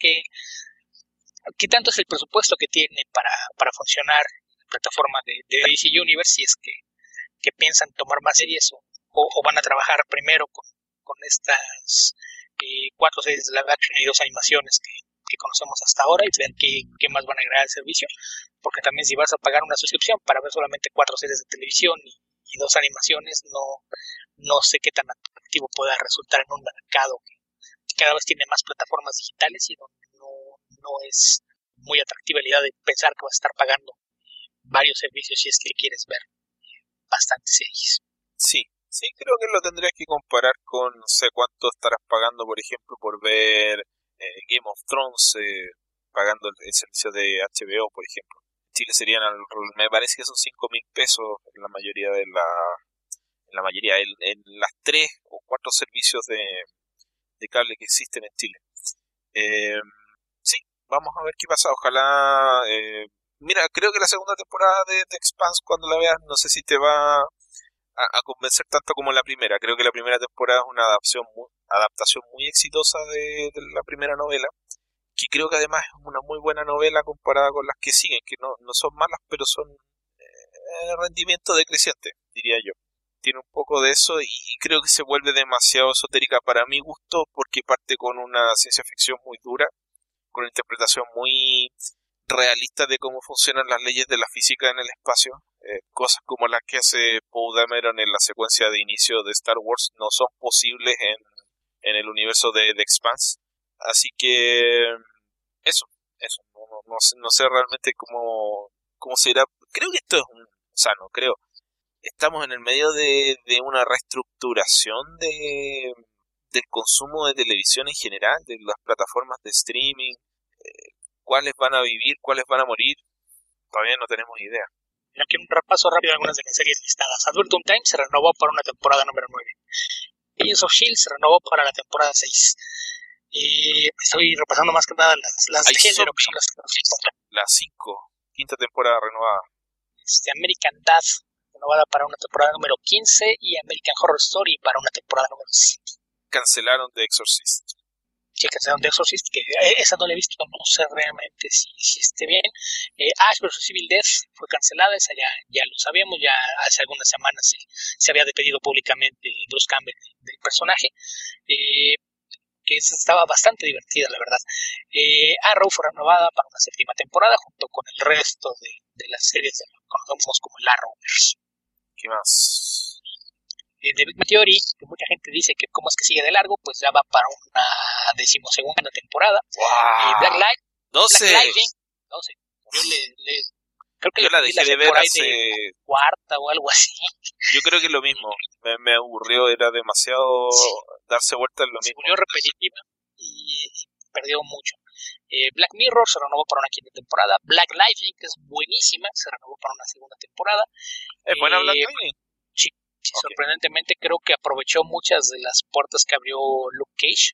[SPEAKER 2] qué tanto es el presupuesto que tiene para funcionar la plataforma de DC Universe, si es que piensan tomar más series o van a trabajar primero con estas 4 series de live action y 2 animaciones que conocemos hasta ahora y ver qué más van a agregar al servicio, porque también si vas a pagar una suscripción para ver solamente 4 series de televisión y 2 animaciones, no sé qué tan atractivo pueda resultar en un mercado que cada vez tiene más plataformas digitales y donde no es muy atractiva la idea de pensar que vas a estar pagando varios servicios si es que quieres ver bastantes series.
[SPEAKER 1] Sí, creo que lo tendrías que comparar con no sé cuánto estarás pagando, por ejemplo, por ver Game of Thrones, pagando el servicio de HBO, por ejemplo. En Chile serían, me parece que son 5.000 pesos en la mayoría en las 3 o 4 servicios de cable que existen en Chile. Eh, sí, vamos a ver qué pasa. Ojalá. Mira, creo que la segunda temporada de The Expanse, cuando la veas, no sé si te va a convencer tanto como la primera. Creo que la primera temporada es una adaptación muy exitosa de la primera novela, que creo que además es una muy buena novela comparada con las que siguen, que no son malas, pero son rendimiento decreciente, diría yo. Tiene un poco de eso y creo que se vuelve demasiado esotérica para mi gusto, porque parte con una ciencia ficción muy dura, con una interpretación muy realista de cómo funcionan las leyes de la física en el espacio. Cosas como las que hace Poe Dameron en la secuencia de inicio de Star Wars no son posibles en el universo de The Expanse. Así que eso. No sé realmente cómo se irá. Creo que esto es no creo. Estamos en el medio de una reestructuración del consumo de televisión en general, de las plataformas de streaming. ¿Cuáles van a vivir? ¿Cuáles van a morir? Todavía no tenemos idea.
[SPEAKER 2] Aquí un repaso rápido de algunas de las series listadas. Adventure Time se renovó para una temporada número 9. Agents of S.H.I.E.L.D. se renovó para la temporada 6. Y estoy repasando más que nada las de género, que son las que nos importan.
[SPEAKER 1] La 5, quinta temporada renovada.
[SPEAKER 2] American Dad, renovada para una temporada número 15, y American Horror Story para una temporada número 7.
[SPEAKER 1] Cancelaron The Exorcist.
[SPEAKER 2] Sí, cancelaron The Exorcist, que esa no la he visto, no sé realmente si esté bien. Ash vs. Evil Dead fue cancelada, esa ya lo sabíamos, ya hace algunas semanas se había despedido públicamente Bruce Campbell del personaje. Que estaba bastante divertida, la verdad. Arrow fue renovada para una 7ª temporada junto con el resto de las series que conocemos como el Arrowverse.
[SPEAKER 1] ¿Qué más?
[SPEAKER 2] The Big Bang Theory, que mucha gente dice que cómo es que sigue de largo, pues ya va para una 12ª temporada.
[SPEAKER 1] ¡Wow!
[SPEAKER 2] Black Lightning,
[SPEAKER 1] 12.
[SPEAKER 2] Creo que
[SPEAKER 1] yo la dejé de ver hace
[SPEAKER 2] cuarta o algo así.
[SPEAKER 1] Yo creo que es lo mismo. Me aburrió, era demasiado darse vuelta en lo mismo.
[SPEAKER 2] Se volvió repetitiva y perdió mucho. Black Mirror se renovó para una 5ª temporada. Black Lightning, que es buenísima, se renovó para una 2ª temporada.
[SPEAKER 1] ¿Es buena Black Lightning?
[SPEAKER 2] Sí, okay. Sorprendentemente creo que aprovechó muchas de las puertas que abrió Luke Cage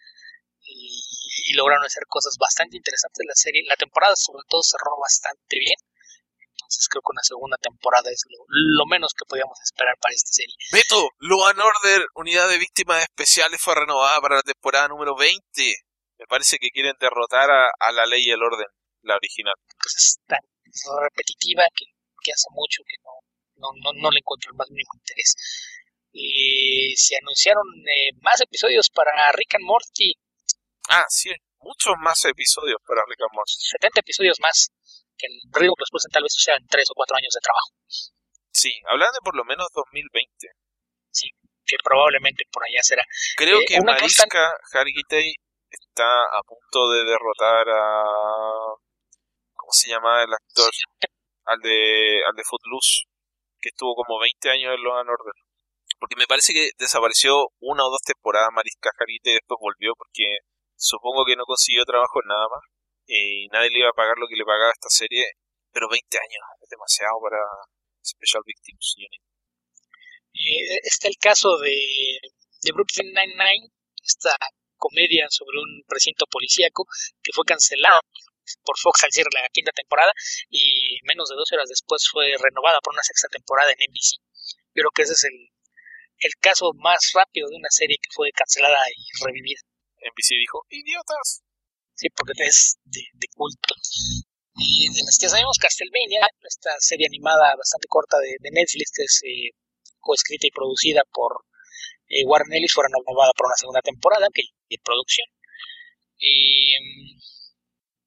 [SPEAKER 2] y lograron hacer cosas bastante interesantes en la serie. La temporada sobre todo cerró bastante bien. Entonces creo que una 2ª temporada es lo menos que podíamos esperar para esta serie.
[SPEAKER 1] Beto, Law and Order, Unidad de Víctimas Especiales, fue renovada para la temporada número 20. Me parece que quieren derrotar a la Ley y el Orden, la original.
[SPEAKER 2] Pues es tan repetitiva que hace mucho que no le encuentro el más mínimo interés. Se anunciaron más episodios para Rick and Morty.
[SPEAKER 1] Ah, sí, muchos más episodios para Rick and Morty.
[SPEAKER 2] 70 episodios más. Que el ritmo que los pulsen tal vez sean 3 o 4 años de trabajo.
[SPEAKER 1] Sí, hablan de por lo menos 2020.
[SPEAKER 2] Sí, que probablemente por allá será.
[SPEAKER 1] Creo que Mariska Hargitay está a punto de derrotar a... ¿Cómo se llama el actor? Sí. Al de Footloose, que estuvo como 20 años en Law and Order. Porque me parece que desapareció 1 o 2 temporadas Mariska Hargitay y después volvió porque supongo que no consiguió trabajo en nada más. Y nadie le iba a pagar lo que le pagaba esta serie, pero 20 años es demasiado para Special Victims Unit.
[SPEAKER 2] Está el caso de Brooklyn Nine-Nine, esta comedia sobre un precinto policíaco que fue cancelada por Fox al cierre la 5ª temporada y menos de 2 horas después fue renovada por una 6ª temporada en NBC. Yo creo que ese es el caso más rápido de una serie que fue cancelada y revivida.
[SPEAKER 1] NBC dijo, ¡idiotas!
[SPEAKER 2] Sí, porque es de culto. Y de las que sabemos, Castlevania, esta serie animada bastante corta de Netflix, que es coescrita y producida por Warren Ellis, fue renovada por una 2ª temporada, que en producción.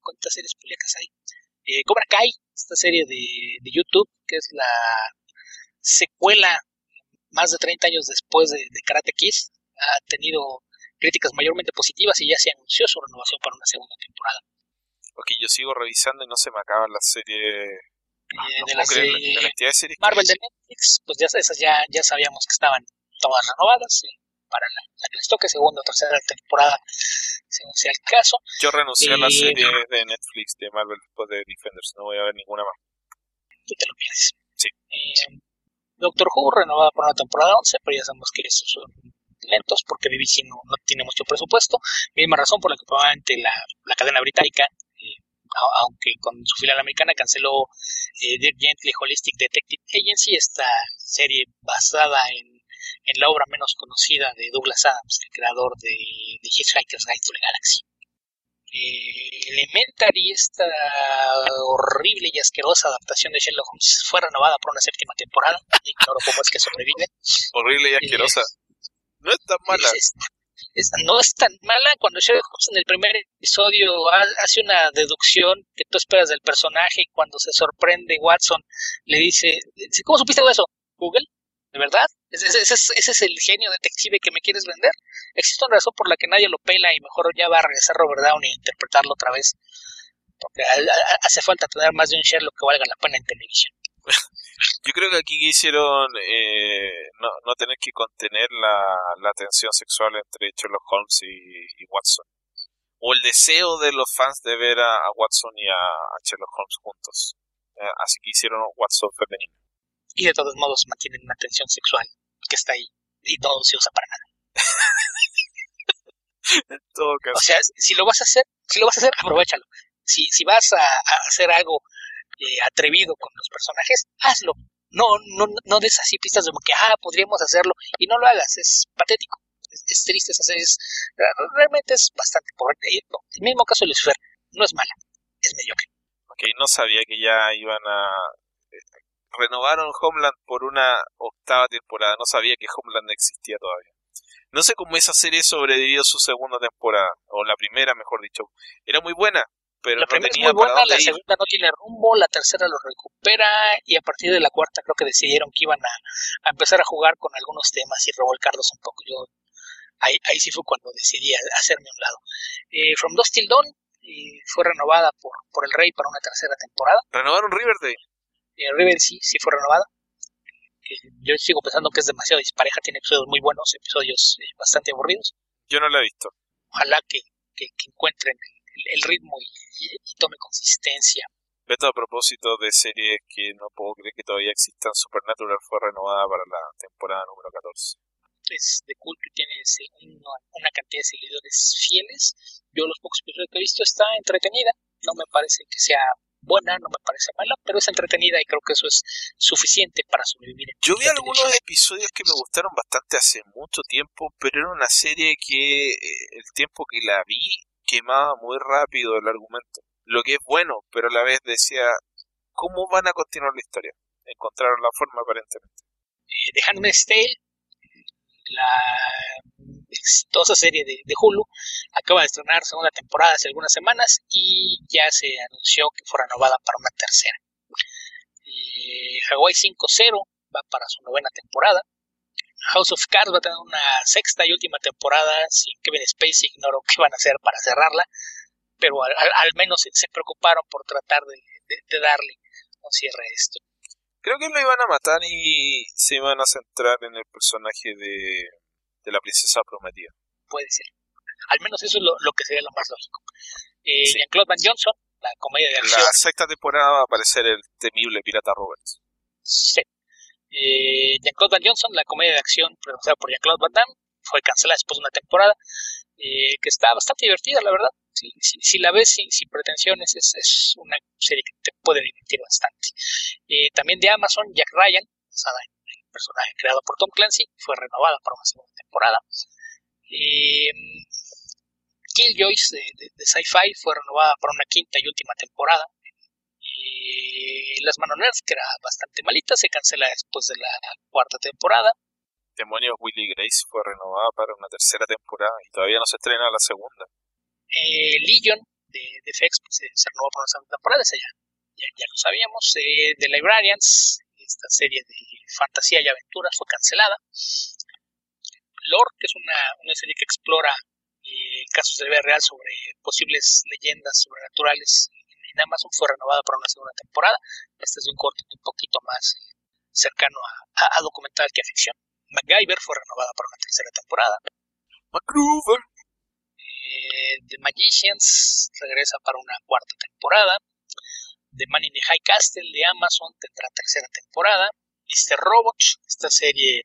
[SPEAKER 2] cuántas series policíacas hay. Cobra Kai, esta serie de YouTube, que es la secuela más de 30 años después de Karate Kid, ha tenido críticas mayormente positivas y ya se anunció su renovación para una segunda temporada.
[SPEAKER 1] Ok, yo sigo revisando y no se me acaban las series.
[SPEAKER 2] De las de
[SPEAKER 1] la cantidad de series
[SPEAKER 2] Marvel de Netflix, pues ya esas ya sabíamos que estaban todas renovadas para la que les toque segunda o tercera temporada, según sea el caso.
[SPEAKER 1] Yo renuncié a las series de Netflix de Marvel después de Defenders, no voy a ver ninguna más.
[SPEAKER 2] Tú te lo pierdes.
[SPEAKER 1] Sí.
[SPEAKER 2] Doctor Who renovada por una temporada 11, pero ya sabemos que estos son lentos porque BBC no tiene mucho presupuesto. Misma razón por la que probablemente la cadena británica, aunque con su filial americana, canceló Dear Gently Holistic Detective Agency, esta serie basada en la obra menos conocida de Douglas Adams, el creador de Hitchhiker's Guide to the Galaxy. Elementary, esta horrible y asquerosa adaptación de Sherlock Holmes, fue renovada por una séptima temporada. Ignoro cómo es que sobrevive.
[SPEAKER 1] Horrible y asquerosa. No es tan mala.
[SPEAKER 2] No es tan mala. Cuando Sherlock Holmes en el primer episodio hace una deducción que tú esperas del personaje, y cuando se sorprende Watson le dice, ¿cómo supiste eso? ¿Google? ¿De verdad? ¿Ese es el genio detective que me quieres vender? Existe una razón por la que nadie lo pela y mejor ya va a regresar Robert Downey a interpretarlo otra vez, porque hace falta tener más de un Sherlock que valga la pena en televisión.
[SPEAKER 1] Yo creo que aquí quisieron no tener que contener la tensión sexual entre Sherlock Holmes y Watson, o el deseo de los fans de ver a Watson y a Sherlock Holmes juntos, así que hicieron Watson femenino.
[SPEAKER 2] Y de todos modos mantienen una tensión sexual que está ahí y no se usa para nada.
[SPEAKER 1] En todo caso.
[SPEAKER 2] O sea, si lo vas a hacer, aprovechalo. Si vas a hacer algo atrevido con los personajes, hazlo. No des así pistas de como que podríamos hacerlo y no lo hagas. Es patético, es triste, realmente es bastante pobre. El mismo caso de Lucifer, no es mala, es mediocre.
[SPEAKER 1] Ok, no sabía que ya iban a renovaron Homeland por una octava temporada. No sabía que Homeland existía todavía. No sé cómo esa serie sobrevivió su segunda temporada, o la primera, mejor dicho. Era muy buena, pero
[SPEAKER 2] la
[SPEAKER 1] no tenía
[SPEAKER 2] es muy buena,
[SPEAKER 1] para dónde
[SPEAKER 2] la
[SPEAKER 1] ir.
[SPEAKER 2] segunda no tiene rumbo, la tercera lo recupera y a partir de la cuarta creo que decidieron que iban a empezar a jugar con algunos temas y revolcarlos un poco. Yo ahí sí fue cuando decidí hacerme a un lado. From Dusk Till Dawn fue renovada por el Rey para una tercera temporada.
[SPEAKER 1] ¿Renovaron Riverdale?
[SPEAKER 2] Riverdale sí fue renovada. Yo sigo pensando que es demasiado dispareja, tiene episodios muy buenos, episodios bastante aburridos.
[SPEAKER 1] Yo no la he visto.
[SPEAKER 2] Ojalá que encuentren el ritmo y tome consistencia.
[SPEAKER 1] Beto, a propósito de series que no puedo creer que todavía existan, Supernatural fue renovada para la temporada número 14.
[SPEAKER 2] Es de culto y tiene una cantidad de seguidores fieles. Yo los pocos episodios que he visto está entretenida, no me parece que sea buena, no me parece mala, pero es entretenida y creo que eso es suficiente para sobrevivir.
[SPEAKER 1] Yo vi algunos episodios que me gustaron bastante hace mucho tiempo, pero era una serie que el tiempo que la vi quemaba muy rápido el argumento. Lo que es bueno, pero a la vez decía, ¿cómo van a continuar la historia? Encontraron la forma aparentemente.
[SPEAKER 2] The Handmaid's Tale, la exitosa serie de Hulu, acaba de estrenar segunda temporada hace algunas semanas y ya se anunció que fue renovada para una tercera. Hawaii 5-0 va para su novena temporada. House of Cards va a tener una sexta y última temporada sin Kevin Spacey. Ignoro qué van a hacer para cerrarla, pero al menos se preocuparon por tratar de darle un cierre a esto.
[SPEAKER 1] Creo que lo iban a matar y se iban a centrar en el personaje de la princesa prometida.
[SPEAKER 2] Puede ser. Al menos eso es lo que sería lo más lógico. Sí. Jean-Claude Van Johnson, la comedia de acción.
[SPEAKER 1] La sexta temporada va a aparecer el temible pirata Roberts.
[SPEAKER 2] Sí. Jean-Claude Van Johnson, la comedia de acción protagonizada por Jean-Claude Van Damme, fue cancelada después de una temporada que está bastante divertida, la verdad. Si la ves sin pretensiones, es una serie que te puede divertir bastante. También de Amazon, Jack Ryan, basada en el personaje creado por Tom Clancy, fue renovada para una segunda temporada. Killjoys de Sci-Fi fue renovada para una quinta y última temporada. Las Manos Nerds, que era bastante malita, se cancela después de la cuarta temporada.
[SPEAKER 1] Demonios Willy Grace fue renovada para una tercera temporada y todavía no se estrena la segunda.
[SPEAKER 2] Legion de FX, pues se renovó por una segunda temporada, esa ya lo sabíamos. The Librarians, esta serie de fantasía y aventuras, fue cancelada. Lore, que es una serie que explora casos de la vida real sobre posibles leyendas sobrenaturales en Amazon, fue renovada para una segunda temporada. Este es de un corte un poquito más cercano a documental que a ficción. MacGyver fue renovada para una tercera temporada.
[SPEAKER 1] MacGruber.
[SPEAKER 2] The Magicians regresa para una cuarta temporada. The Man in the High Castle de Amazon tendrá tercera temporada. Mr. Robot, esta serie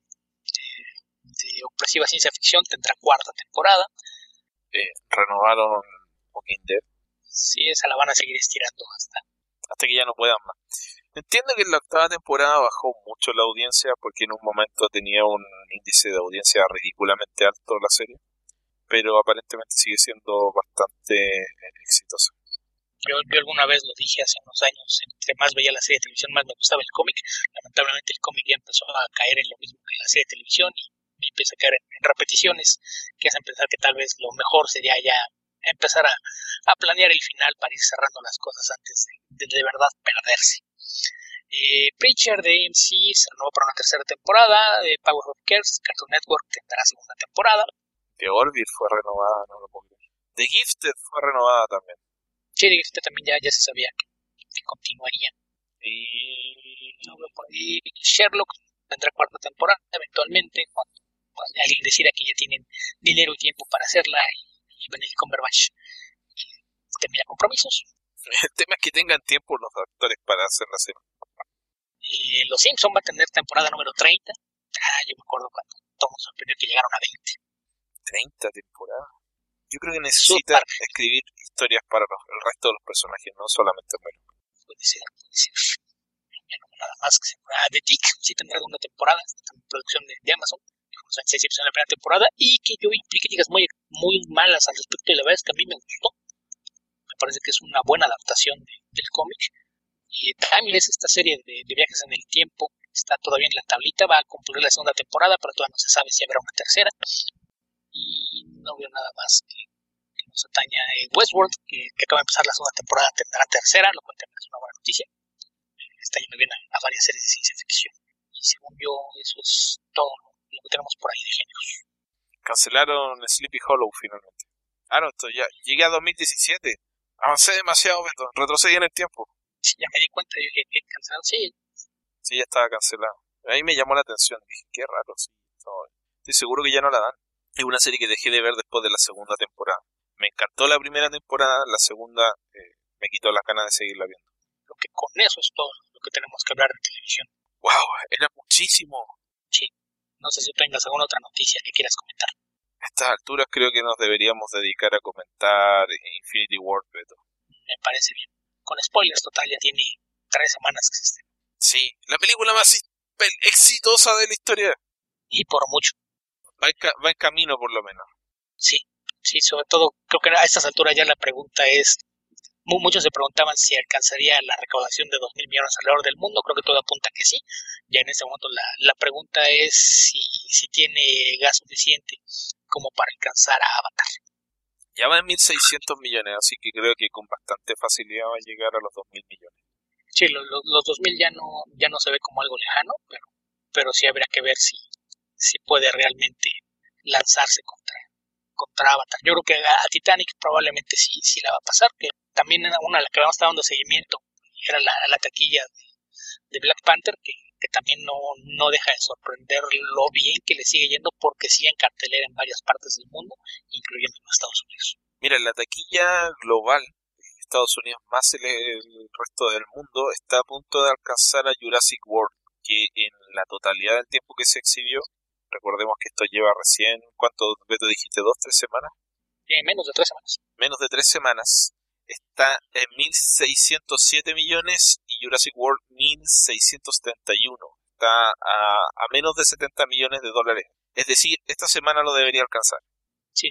[SPEAKER 2] de opresiva ciencia ficción, tendrá cuarta temporada.
[SPEAKER 1] Renovaron Walking Dead.
[SPEAKER 2] Sí, esa la van a seguir estirando
[SPEAKER 1] hasta que ya no puedan más. Entiendo que en la octava temporada bajó mucho la audiencia porque en un momento tenía un índice de audiencia ridículamente alto la serie, pero aparentemente sigue siendo bastante exitosa.
[SPEAKER 2] Yo alguna vez lo dije hace unos años, entre más veía la serie de televisión, más me gustaba el cómic. Lamentablemente el cómic ya empezó a caer en lo mismo que la serie de televisión y empieza a caer en repeticiones que hacen pensar que tal vez lo mejor sería ya empezar a planear el final para ir cerrando las cosas antes de verdad perderse. Preacher de AMC se renovó para una tercera temporada. Power of Curse, Cartoon Network tendrá segunda temporada.
[SPEAKER 1] The Orville fue renovada, no lo puedo creer. The Gifted fue renovada también.
[SPEAKER 2] Sí, The Gifted también ya se sabía que continuaría.
[SPEAKER 1] Y
[SPEAKER 2] Sherlock tendrá cuarta temporada eventualmente cuando alguien decida que ya tienen dinero y tiempo para hacerla y Benedict Cumberbatch termina compromisos.
[SPEAKER 1] El tema es que tengan tiempo los actores para hacer la serie.
[SPEAKER 2] Los Simpsons va a tener temporada número 30. Yo me acuerdo cuando todo nos sorprendió que llegaron a 20.
[SPEAKER 1] 30 temporadas. Yo creo que necesita escribir historias para el resto de los personajes, no solamente Homero.
[SPEAKER 2] Puede ser. Ya no nada más que The Tick sí tendrá una temporada, esta producción de Amazon. Son 6 episodios en la primera temporada y que yo vi críticas muy malas al respecto y la verdad es que a mí me gustó. Me parece que es una buena adaptación del cómic. Y Timeless, esta serie de viajes en el tiempo, está todavía en la tablita, va a concluir la segunda temporada, pero todavía no se sabe si habrá una tercera. Y no veo nada más que nos ataña. Westworld, que acaba de empezar la segunda temporada, tendrá tercera, lo cual también es una buena noticia. Está yendo bien a varias series de ciencia ficción. Y según yo, eso es todo lo que tenemos por ahí de géneros.
[SPEAKER 1] Cancelaron Sleepy Hollow finalmente. No, esto ya llegué a 2017. Avancé demasiado, Beto. Retrocedí en el tiempo.
[SPEAKER 2] Sí, ya me di cuenta, yo dije que cancelado, sí.
[SPEAKER 1] Sí, ya estaba cancelado. Ahí me llamó la atención. Dije, qué raro, sí. Estoy seguro que ya no la dan. Es una serie que dejé de ver después de la segunda temporada. Me encantó la primera temporada, la segunda me quitó las ganas de seguirla viendo.
[SPEAKER 2] Lo que con eso es todo lo que tenemos que hablar de televisión.
[SPEAKER 1] ¡Wow! Era muchísimo.
[SPEAKER 2] Sí. No sé si tengas alguna otra noticia que quieras comentar.
[SPEAKER 1] A estas alturas creo que nos deberíamos dedicar a comentar Infinity War, Beto.
[SPEAKER 2] Me parece bien. Con spoilers total, ya tiene 3 semanas que existe.
[SPEAKER 1] Sí, la película más exitosa de la historia.
[SPEAKER 2] Y por mucho.
[SPEAKER 1] Va en camino, por lo menos.
[SPEAKER 2] Sí, sobre todo, creo que a estas alturas ya la pregunta es, muchos se preguntaban si alcanzaría la recaudación de 2.000 millones alrededor del mundo, creo que todo apunta que sí. Ya en este momento la pregunta es si tiene gas suficiente como para alcanzar a Avatar.
[SPEAKER 1] Ya va en 1.600 millones, así que creo que con bastante facilidad va a llegar a los 2.000 millones.
[SPEAKER 2] Sí, los 2.000 ya no se ve como algo lejano, pero sí habría que ver si puede realmente lanzarse contra Avatar. Yo creo que a Titanic probablemente sí la va a pasar, que también era una a la que vamos a estar dando seguimiento, era la taquilla de Black Panther, que también no deja de sorprender lo bien que le sigue yendo, porque sigue en cartelera en varias partes del mundo, incluyendo en Estados Unidos.
[SPEAKER 1] Mira, la taquilla global, Estados Unidos más el resto del mundo, está a punto de alcanzar a Jurassic World, que en la totalidad del tiempo que se exhibió, recordemos que esto lleva recién, ¿cuánto, Beto, dijiste? ¿2-3 semanas?
[SPEAKER 2] Menos de 3 semanas.
[SPEAKER 1] Menos de 3 semanas. Está en 1.607 millones y Jurassic World 1.671. Está a menos de 70 millones de dólares. Es decir, esta semana lo debería alcanzar.
[SPEAKER 2] Sí.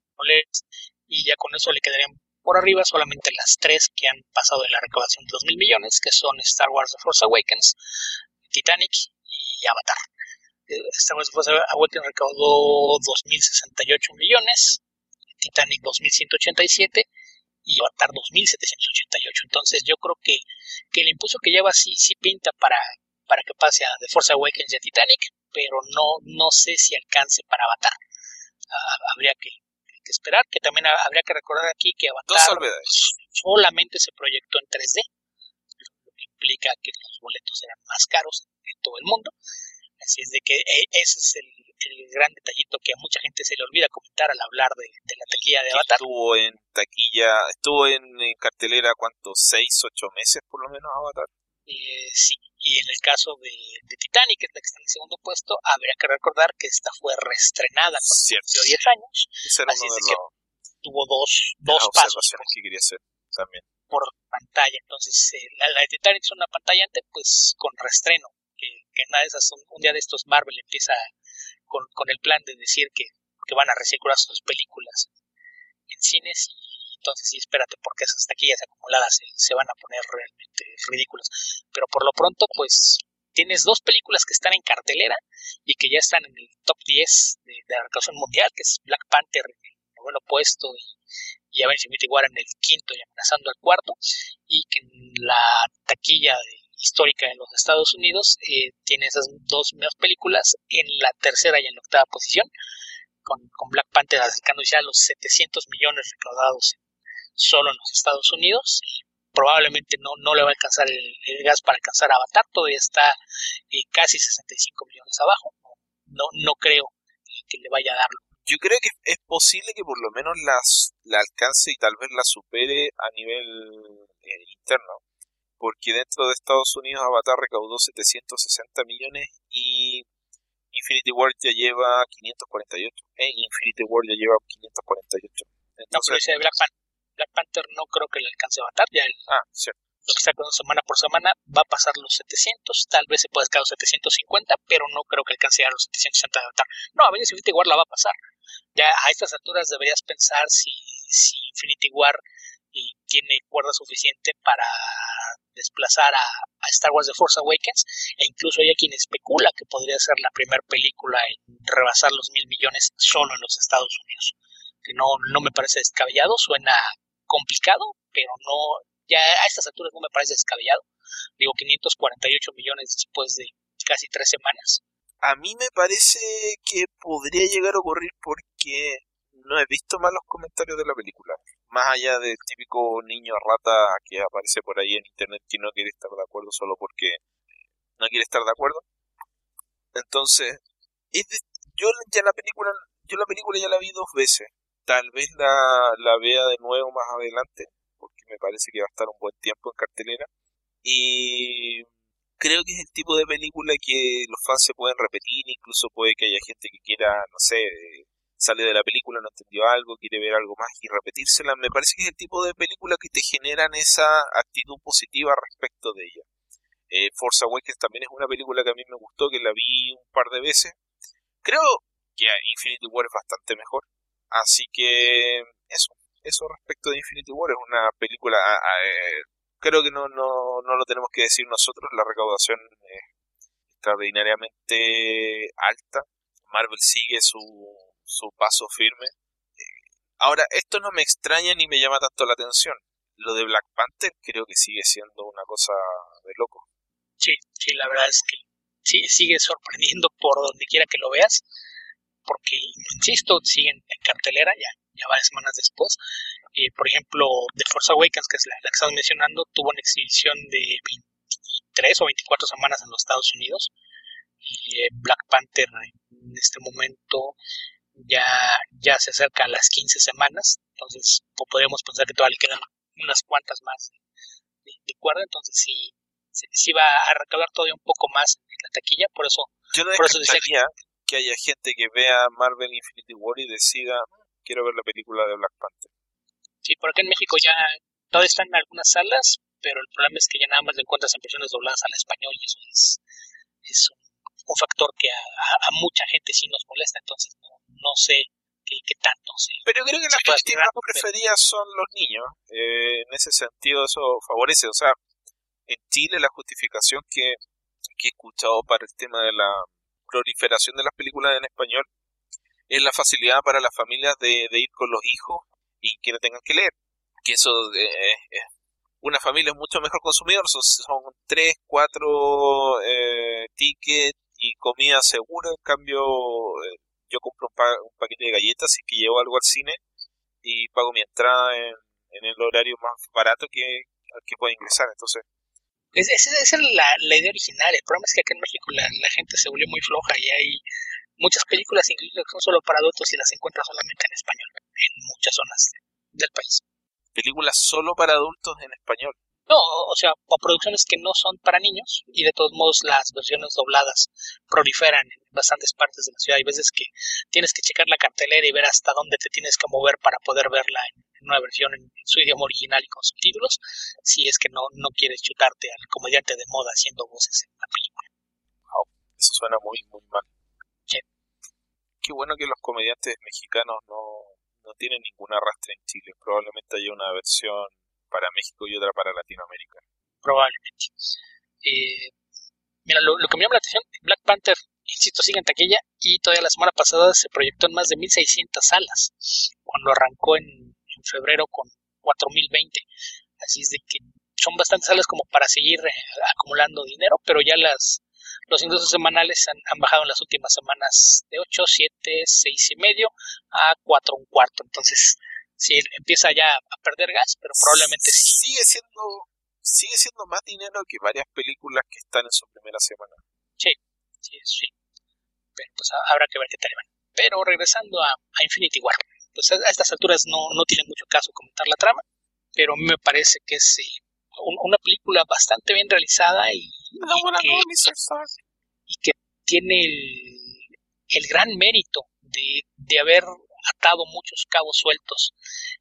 [SPEAKER 2] Y ya con eso le quedarían por arriba solamente las 3 que han pasado de la recaudación de 2.000 millones, que son Star Wars The Force Awakens, Titanic y Avatar. Star Wars The Force Awakens recaudó 2.068 millones, Titanic 2.187 y y Avatar 2788. Entonces yo creo que el impulso que lleva sí pinta para que pase a The Force Awakens y a Titanic, pero no sé si alcance para Avatar. Habría que esperar, que también habría que recordar aquí que Avatar solamente se proyectó en 3D, lo que implica que los boletos eran más caros en todo el mundo. Así es de que ese es el gran detallito que a mucha gente se le olvida comentar al hablar de la taquilla de Avatar.
[SPEAKER 1] Estuvo en cartelera, ¿cuánto? 6, 8 meses por lo menos Avatar.
[SPEAKER 2] Sí, y en el caso de Titanic, que es la que está en el segundo puesto, habría que recordar que esta fue reestrenada cuando cumplió 10 años.
[SPEAKER 1] Ese era
[SPEAKER 2] así
[SPEAKER 1] uno
[SPEAKER 2] es
[SPEAKER 1] de
[SPEAKER 2] que tuvo dos pasos
[SPEAKER 1] que quería hacer también
[SPEAKER 2] por pantalla. Entonces, la de Titanic es una pantallante, pues con reestreno. Que nada de esas, un día de estos Marvel empieza con el plan de decir que van a recircular sus películas en cines, y entonces sí, espérate, porque esas taquillas acumuladas se van a poner realmente ridículas. Pero por lo pronto, pues tienes dos películas que están en cartelera y que ya están en el top 10 de la recaudación mundial, que es Black Panther en el noveno puesto y Avengers Infinity War en el quinto y amenazando al cuarto, y que en la taquilla histórica en los Estados Unidos tiene esas dos mismas películas en la tercera y en la octava posición, con Black Panther acercando ya a los 700 millones recaudados solo en los Estados Unidos, y probablemente no le va a alcanzar el gas para alcanzar a Avatar. Todavía está casi 65 millones abajo. No creo que le vaya a darlo.
[SPEAKER 1] Yo creo que es posible que por lo menos la alcance y tal vez la supere a nivel interno, porque dentro de Estados Unidos Avatar recaudó 760 millones y Infinity War ya lleva 548. Infinity War ya lleva 548. Entonces,
[SPEAKER 2] no, pero dice Black Panther no creo que le alcance a Avatar. Ya
[SPEAKER 1] cierto.
[SPEAKER 2] Lo que está quedando semana por semana va a pasar los 700, tal vez se pueda quedar los 750, pero no creo que alcance a los 760 de Avatar. No, Avengers Infinity War la va a pasar. Ya a estas alturas deberías pensar si Infinity War tiene cuerda suficiente para desplazar a Star Wars The Force Awakens, e incluso hay quien especula que podría ser la primera película en rebasar los 1,000 millones solo en los Estados Unidos. Que no me parece descabellado, suena complicado, pero no, ya a estas alturas no me parece descabellado. Digo, 548 millones después de casi 3 semanas.
[SPEAKER 1] A mí me parece que podría llegar a ocurrir porque no he visto malos comentarios de la película. Más allá del típico niño rata que aparece por ahí en internet que no quiere estar de acuerdo solo porque no quiere estar de acuerdo. Entonces, yo la película ya la vi 2 veces. Tal vez la vea de nuevo más adelante, porque me parece que va a estar un buen tiempo en cartelera. Y creo que es el tipo de película que los fans se pueden repetir, incluso puede que haya gente que quiera, no sé, sale de la película, no entendió algo, quiere ver algo más y repetírsela. Me parece que es el tipo de película que te generan esa actitud positiva respecto de ella. Force Awakens también es una película que a mí me gustó, que la vi un par de veces. Creo que Infinity War es bastante mejor. Así que eso respecto de Infinity War, es una película, creo que no lo tenemos que decir nosotros, la recaudación es extraordinariamente alta. Marvel sigue su paso firme. Ahora, esto no me extraña ni me llama tanto la atención. Lo de Black Panther creo que sigue siendo una cosa de loco.
[SPEAKER 2] Sí, la verdad es que sí, sigue sorprendiendo por donde quiera que lo veas, porque, insisto, siguen en cartelera ya varias semanas después. Por ejemplo, The Force Awakens, que es la que estamos mencionando, tuvo una exhibición de 23 o 24 semanas en los Estados Unidos, y Black Panther en este momento ya se acerca a las 15 semanas, entonces podríamos pensar que todavía le quedan unas cuantas más de cuerda, entonces sí va a recaudar todavía un poco más en la taquilla. Por eso
[SPEAKER 1] yo no descartaría que haya gente que vea Marvel Infinity War y decida, quiero ver la película de Black Panther.
[SPEAKER 2] Sí, por acá en México ya todavía están en algunas salas, pero el problema es que ya nada más le encuentras en versiones dobladas al español, y eso es un factor que a mucha gente sí nos molesta. Entonces no sé qué tanto
[SPEAKER 1] pero creo que las víctimas preferidas son los niños. En ese sentido eso favorece. O sea, en Chile la justificación que he escuchado para el tema de la proliferación de las películas en español es la facilidad para las familias de ir con los hijos y que no tengan que leer. que eso una familia es mucho mejor consumidor, son 3, 4 tickets y comida segura. En cambio, yo compro un paquete de galletas y que llevo algo al cine y pago mi entrada en el horario más barato al que pueda ingresar. Entonces,
[SPEAKER 2] Esa es la idea original. El problema es que acá en México la gente se volvió muy floja y hay muchas películas incluso que son solo para adultos y las encuentras solamente en español en muchas zonas del país.
[SPEAKER 1] películas solo para adultos en español.
[SPEAKER 2] No, o sea, o producciones que no son para niños y de todos modos las versiones dobladas proliferan en bastantes partes de la ciudad. Hay veces que tienes que checar la cartelera y ver hasta dónde te tienes que mover para poder verla en una versión en su idioma original y con subtítulos, si es que no quieres chutarte al comediante de moda haciendo voces en la película.
[SPEAKER 1] Wow, eso suena muy, muy mal.
[SPEAKER 2] Sí.
[SPEAKER 1] Qué bueno que los comediantes mexicanos no tienen ningún arrastre en Chile. Probablemente haya una versión para México y otra para Latinoamérica.
[SPEAKER 2] Probablemente. Mira, lo que me llama la atención, Black Panther, insisto, sigue en taquilla y todavía la semana pasada se proyectó en más de 1,600 salas, cuando arrancó en febrero con 4,020. Así es de que son bastantes salas como para seguir acumulando dinero, pero ya los ingresos semanales han bajado en las últimas semanas de 8, 7, 6 y medio a 4 un cuarto. Entonces, sí, empieza ya a perder gas, pero probablemente sí.
[SPEAKER 1] Sigue siendo más dinero que varias películas que están en su primera semana.
[SPEAKER 2] Sí. Pero pues habrá que ver qué tal van. Pero regresando a Infinity War, pues a estas alturas no tiene mucho caso comentar la trama, pero a mí me parece que es una película bastante bien realizada y que tiene el gran mérito de haber atado muchos cabos sueltos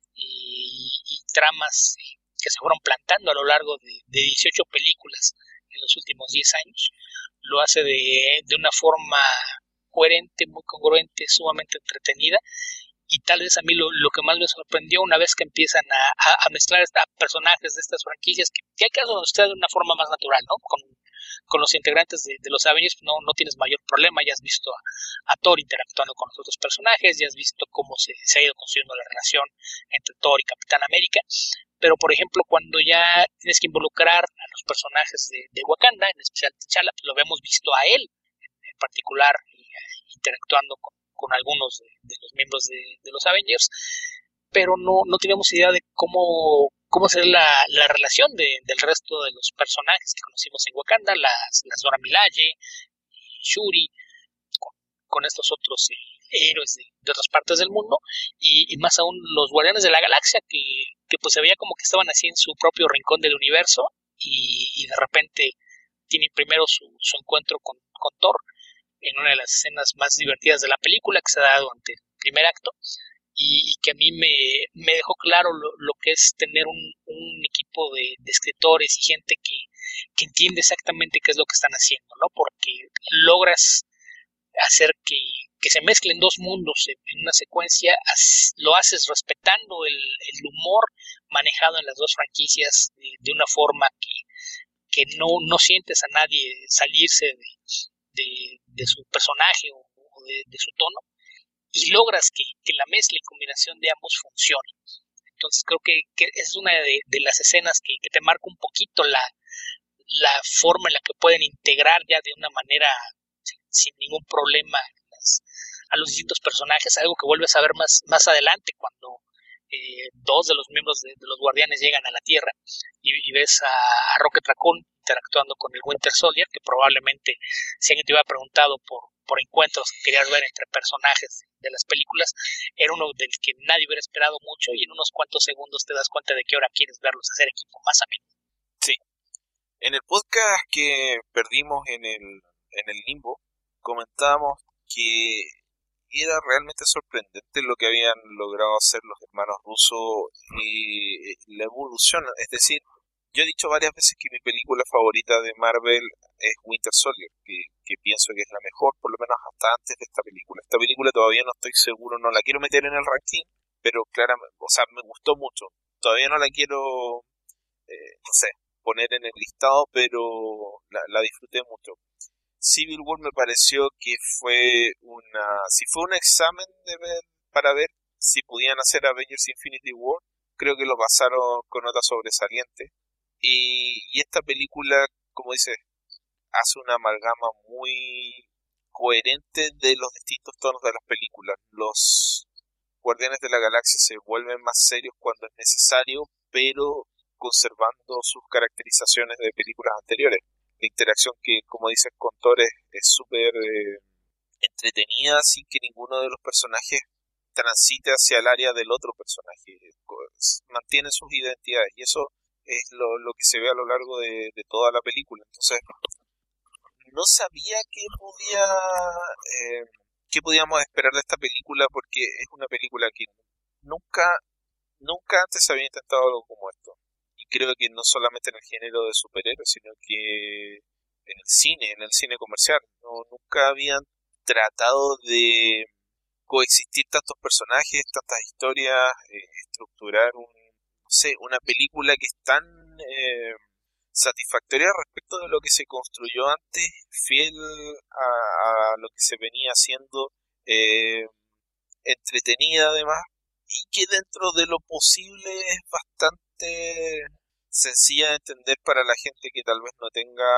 [SPEAKER 2] y tramas que se fueron plantando a lo largo de 18 películas en los últimos 10 años. Lo hace de una forma coherente, muy congruente, sumamente entretenida. Y tal vez a mí lo que más me sorprendió una vez que empiezan a mezclar a personajes de estas franquicias, que hay casos donde usted de una forma más natural, ¿no? Con los integrantes de los Avengers no tienes mayor problema, ya has visto a Thor interactuando con los otros personajes, ya has visto cómo se ha ido construyendo la relación entre Thor y Capitán América, pero por ejemplo cuando ya tienes que involucrar a los personajes de Wakanda, en especial T'Challa, lo hemos visto a él en particular interactuando con algunos de los miembros de los Avengers, pero no teníamos idea de cómo será la relación del resto de los personajes que conocimos en Wakanda, las Dora Milaje y Shuri, con estos otros héroes de otras partes del mundo, y más aún los Guardianes de la Galaxia, que pues se veía como que estaban así en su propio rincón del universo, y de repente tienen primero su encuentro con Thor, en una de las escenas más divertidas de la película, que se ha dado ante el primer acto, y que a mí me dejó claro lo que es tener un equipo de escritores y gente que entiende exactamente qué es lo que están haciendo, ¿no? Porque logras hacer que se mezclen dos mundos en una secuencia, lo haces respetando el humor manejado en las dos franquicias de una forma que no sientes a nadie salirse de su personaje o de su tono, y logras que la mezcla y combinación de ambos funcione. Entonces creo que es una de las escenas que te marca un poquito la forma en la que pueden integrar ya de una manera sin ningún problema a los distintos personajes, algo que vuelves a ver más adelante cuando dos de los miembros de los Guardianes llegan a la Tierra y ves a Rocket Raccoon interactuando con el Winter Soldier, que probablemente si alguien te hubiera preguntado por encuentros que querías ver entre personajes de las películas, era uno del que nadie hubiera esperado mucho, y en unos cuantos segundos te das cuenta de que ahora quieres verlos hacer equipo más a menudo.
[SPEAKER 1] Sí. En el podcast que perdimos en el Limbo, comentábamos que era realmente sorprendente lo que habían logrado hacer los hermanos rusos y la evolución. Es decir, yo he dicho varias veces que mi película favorita de Marvel es Winter Soldier, que pienso que es la mejor, por lo menos hasta antes de esta película. Esta película todavía no estoy seguro, no la quiero meter en el ranking, pero claramente, o sea, me gustó mucho. Todavía no la quiero, no sé, poner en el listado, pero la disfruté mucho. Civil War me pareció que fue si fue un examen para ver si podían hacer Avengers Infinity War, creo que lo pasaron con nota sobresaliente. Y esta película, como dices, hace una amalgama muy coherente de los distintos tonos de las películas. Los Guardianes de la Galaxia se vuelven más serios cuando es necesario, pero conservando sus caracterizaciones de películas anteriores. La interacción que, como dices, con Thor es súper entretenida sin que ninguno de los personajes transite hacia el área del otro personaje. Mantienen sus identidades y eso es lo que se ve a lo largo de toda la película. Entonces, no sabía qué podíamos esperar de esta película porque es una película que nunca, nunca antes se había intentado algo como esto. Y creo que no solamente en el género de superhéroes, sino que en el cine comercial. No, nunca habían tratado de coexistir tantos personajes, tantas historias, estructurar no sé, una película que es tan satisfactoria respecto de lo que se construyó antes, fiel a lo que se venía haciendo, eh, entretenida además, y que dentro de lo posible es bastante sencilla de entender para la gente que tal vez no tenga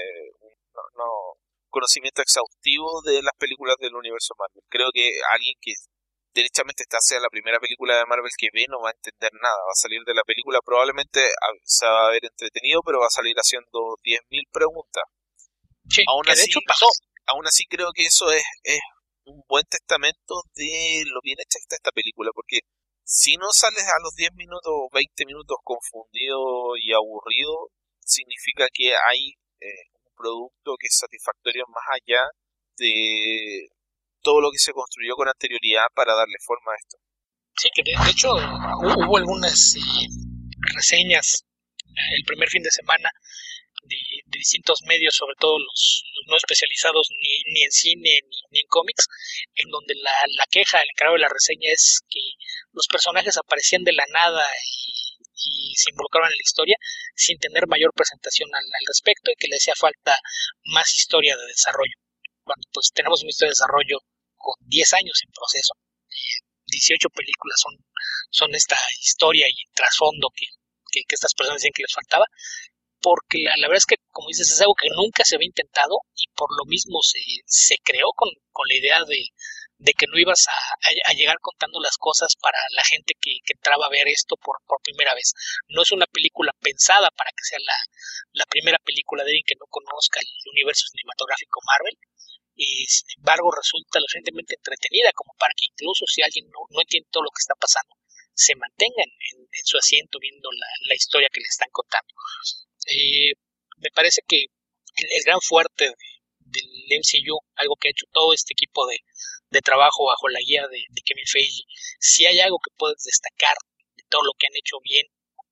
[SPEAKER 1] conocimiento exhaustivo de las películas del universo Marvel. Creo que alguien que derechamente esta sea la primera película de Marvel que ve no va a entender nada, va a salir de la película probablemente se va a ver entretenido, pero va a salir haciendo 10.000 preguntas.
[SPEAKER 2] Sí,
[SPEAKER 1] aún
[SPEAKER 2] que
[SPEAKER 1] así,
[SPEAKER 2] de hecho pasó.
[SPEAKER 1] Aún así creo que eso es un buen testamento de lo bien hecha que está esta película, porque si no sales a los 10 minutos o 20 minutos confundido y aburrido, significa que hay un producto que es satisfactorio más allá de todo lo que se construyó con anterioridad para darle forma a esto.
[SPEAKER 2] Sí, que de hecho hubo algunas reseñas el primer fin de semana de distintos medios, sobre todo los no especializados ni en cine ni en cómics, en donde la queja del encargado de la reseña es que los personajes aparecían de la nada y se involucraban en la historia sin tener mayor presentación al respecto y que le hacía falta más historia de desarrollo. Cuando pues tenemos una historia de desarrollo con 10 años en proceso, 18 películas son esta historia y trasfondo que estas personas decían que les faltaba, porque la verdad es que, como dices, es algo que nunca se había intentado y por lo mismo se creó con la idea de que no ibas a llegar contando las cosas para la gente que entraba a ver esto por primera vez. No es una película pensada para que sea la primera película de alguien que no conozca el universo cinematográfico Marvel, y sin embargo resulta lo suficientemente entretenida como para que incluso si alguien no entiende todo lo que está pasando, se mantenga en su asiento viendo la historia que le están contando. Me parece que el gran fuerte del MCU, algo que ha hecho todo este equipo de trabajo bajo la guía de Kevin Feige, si hay algo que puedes destacar de todo lo que han hecho bien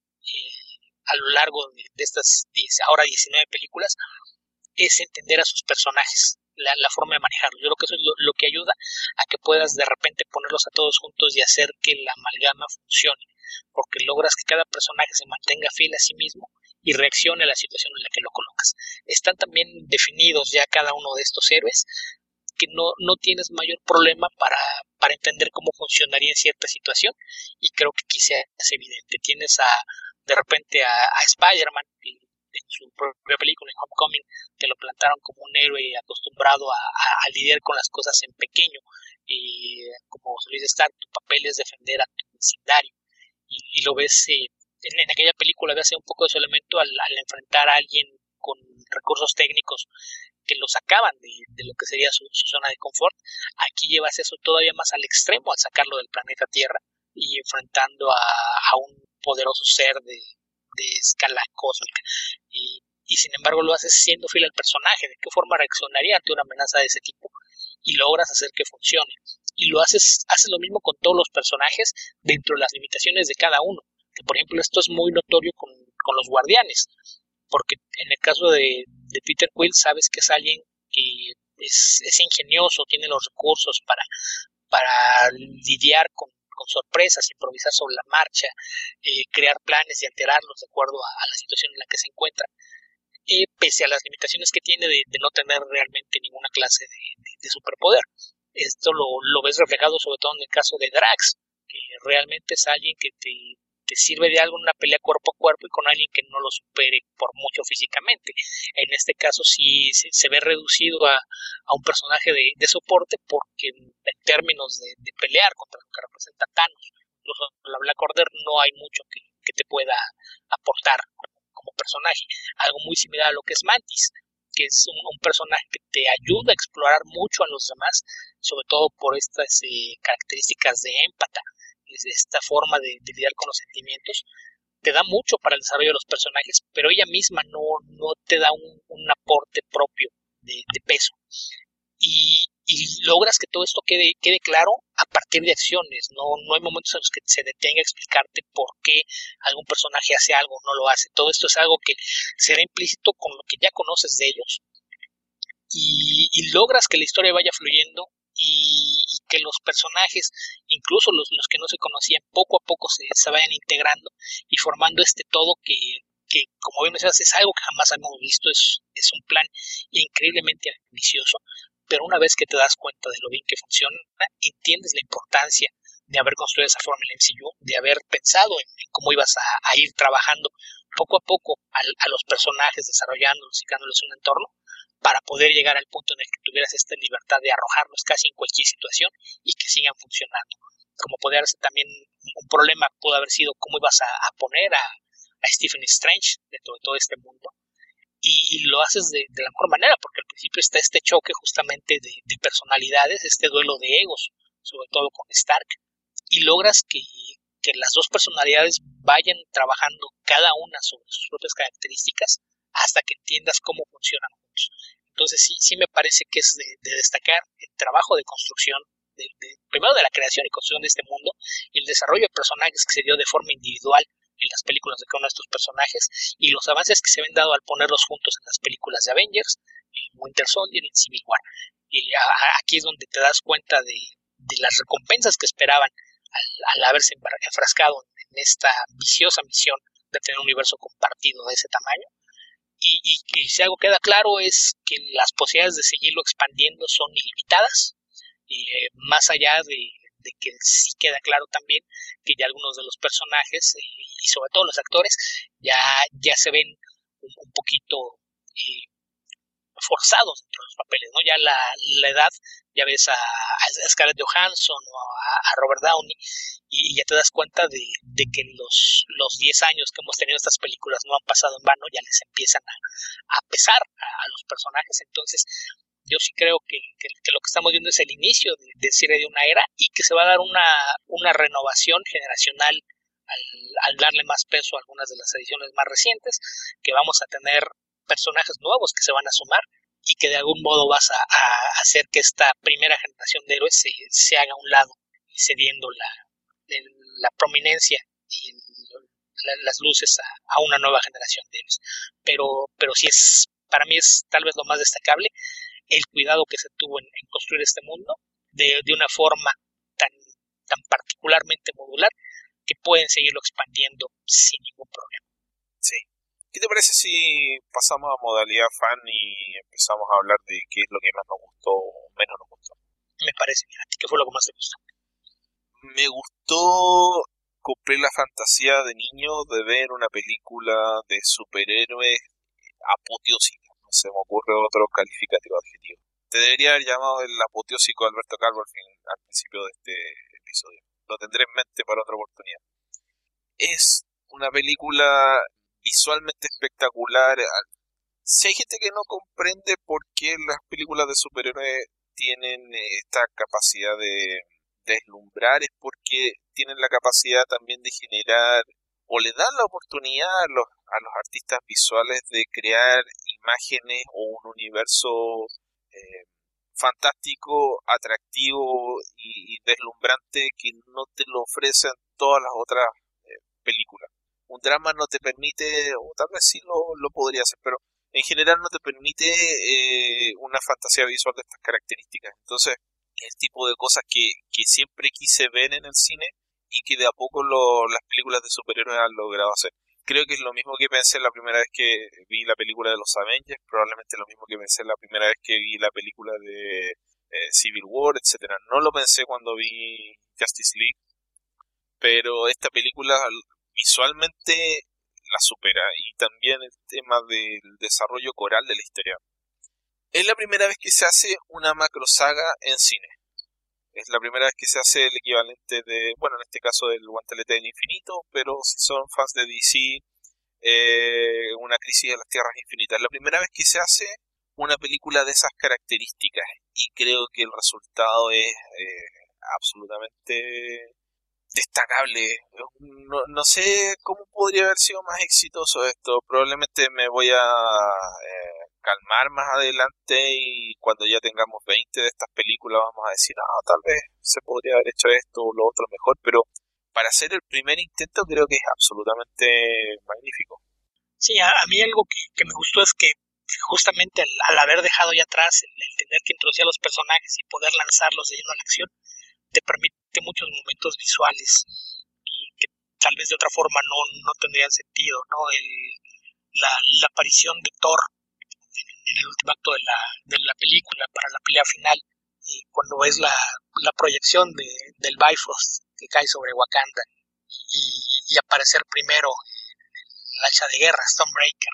[SPEAKER 2] a lo largo de estas ahora 19 películas, es entender a sus personajes, la forma de manejarlos. Yo creo que eso es lo que ayuda a que puedas de repente ponerlos a todos juntos y hacer que la amalgama funcione, porque logras que cada personaje se mantenga fiel a sí mismo y reaccione a la situación en la que lo colocas. Están también definidos ya cada uno de estos héroes, que no tienes mayor problema para entender cómo funcionaría en cierta situación, y creo que aquí se hace evidente. Tienes de repente a Spider-Man, en su propia película, en Homecoming, te lo plantaron como un héroe acostumbrado a lidiar con las cosas en pequeño, y como se dice Stark, tu papel es defender a tu vecindario, y lo ves en aquella película ves un poco de su elemento al enfrentar a alguien con recursos técnicos que lo sacaban de lo que sería su zona de confort. Aquí llevas eso todavía más al extremo al sacarlo del planeta Tierra y enfrentando a un poderoso ser de escala cósmica, y sin embargo lo haces siendo fiel al personaje. ¿De qué forma reaccionaría ante una amenaza de ese tipo? Y logras hacer que funcione, y lo haces lo mismo con todos los personajes dentro de las limitaciones de cada uno, que por ejemplo esto es muy notorio con los guardianes, porque en el caso de Peter Quill sabes que es alguien que es ingenioso, tiene los recursos para lidiar con sorpresas, improvisar sobre la marcha, crear planes y alterarlos de acuerdo a la situación en la que se encuentra, pese a las limitaciones que tiene de no tener realmente ninguna clase de superpoder. Esto lo ves reflejado sobre todo en el caso de Drax, que realmente es alguien que te sirve de algo en una pelea cuerpo a cuerpo y con alguien que no lo supere por mucho físicamente. En este caso sí se ve reducido a un personaje de soporte, porque en términos de pelear contra lo que representa Thanos, incluso la Black Order, no hay mucho que te pueda aportar como personaje. Algo muy similar a lo que es Mantis, que es un personaje que te ayuda a explorar mucho a los demás, sobre todo por estas características de empata, esta forma de lidiar con los sentimientos. Te da mucho para el desarrollo de los personajes, pero ella misma no te da un aporte propio de peso. Y logras que todo esto quede claro a partir de acciones. No hay momentos en los que se detenga a explicarte por qué algún personaje hace algo o no lo hace. Todo esto es algo que será implícito con lo que ya conoces de ellos, y logras que la historia vaya fluyendo, y que los personajes, incluso los que no se conocían, poco a poco se vayan integrando y formando este todo que como bien decías, es algo que jamás hemos visto. Es un plan increíblemente ambicioso, pero una vez que te das cuenta de lo bien que funciona, entiendes la importancia de haber construido esa forma en el MCU, de haber pensado en cómo ibas a ir trabajando poco a poco a los personajes, desarrollándolos y creándoles un entorno, para poder llegar al punto en el que tuvieras esta libertad de arrojarlos casi en cualquier situación y que sigan funcionando. Como podría ser también un problema, pudo haber sido cómo ibas a poner a Stephen Strange dentro de todo este mundo. Y lo haces de la mejor manera, porque al principio está este choque justamente de personalidades, este duelo de egos, sobre todo con Stark, y logras que las dos personalidades vayan trabajando cada una sobre sus propias características hasta que entiendas cómo funcionan juntos. Entonces sí me parece que es de destacar el trabajo de construcción, primero de la creación y construcción de este mundo, y el desarrollo de personajes que se dio de forma individual en las películas de cada uno de estos personajes, y los avances que se ven dado al ponerlos juntos en las películas de Avengers, en Winter Soldier y en Civil War. Y aquí es donde te das cuenta de las recompensas que esperaban al haberse enfrascado en esta ambiciosa misión de tener un universo compartido de ese tamaño. Y si algo queda claro es que las posibilidades de seguirlo expandiendo son ilimitadas, más allá de que sí queda claro también que ya algunos de los personajes, y sobre todo los actores, ya se ven un poquito forzados dentro de los papeles, ¿no? Ya la edad, ya ves a Scarlett Johansson o a Robert Downey, y ya te das cuenta de que los 10 años que hemos tenido estas películas no han pasado en vano, ya les empiezan a pesar a los personajes. Entonces yo sí creo que lo que estamos viendo es el inicio de cierre de una era, y que se va a dar una renovación generacional al darle más peso a algunas de las ediciones más recientes, que vamos a tener personajes nuevos que se van a sumar, y que de algún modo vas a hacer que esta primera generación de héroes se haga a un lado, cediendo la prominencia y las luces a una nueva generación de héroes. Pero sí para mí es tal vez lo más destacable el cuidado que se tuvo en construir este mundo de una forma tan particularmente modular, que pueden seguirlo expandiendo sin ningún problema.
[SPEAKER 1] Sí. ¿Qué te parece si pasamos a modalidad fan y empezamos a hablar de qué es lo que más nos gustó o menos nos gustó?
[SPEAKER 2] Me parece bien. ¿A ti qué fue lo que más te gustó?
[SPEAKER 1] Me gustó cumplir la fantasía de niño de ver una película de superhéroes apoteósica. No se me ocurre otro calificativo adjetivo. Te debería haber llamado el apoteósico Alberto Calvo al principio de este episodio. Lo tendré en mente para otra oportunidad. Es una película visualmente espectacular. Si hay gente que no comprende por qué las películas de superhéroes tienen esta capacidad de deslumbrar, es porque tienen la capacidad también de generar, o le dan la oportunidad a los artistas visuales de crear imágenes o un universo fantástico, atractivo y deslumbrante que no te lo ofrecen todas las otras películas. Un drama no te permite, o tal vez sí lo podría hacer, pero en general no te permite una fantasía visual de estas características. Entonces, el tipo de cosas que siempre quise ver en el cine y que de a poco las películas de superhéroes han logrado hacer. Creo que es lo mismo que pensé la primera vez que vi la película de los Avengers, probablemente lo mismo que pensé la primera vez que vi la película de Civil War, etcétera. No lo pensé cuando vi Justice League, pero esta película visualmente la supera, y también el tema del desarrollo coral de la historia. Es la primera vez que se hace una macro saga en cine. Es la primera vez que se hace el equivalente de, bueno, en este caso del Guantelete del Infinito, pero si son fans de DC, una crisis de las Tierras Infinitas. Es la primera vez que se hace una película de esas características, y creo que el resultado es absolutamente destacable. No sé cómo podría haber sido más exitoso esto. Probablemente me voy a calmar más adelante, y cuando ya tengamos 20 de estas películas vamos a decir, tal vez se podría haber hecho esto o lo otro mejor, pero para hacer el primer intento creo que es absolutamente magnífico.
[SPEAKER 2] Sí, a mí algo que me gustó es que justamente al haber dejado ya atrás el tener que introducir a los personajes y poder lanzarlos de lleno a la acción, te permite muchos momentos visuales que tal vez de otra forma no tendrían sentido, ¿no? La aparición de Thor en el último acto de la película, para la pelea final, y cuando ves la proyección del Bifrost que cae sobre Wakanda y aparecer primero el hacha de guerra, Stormbreaker,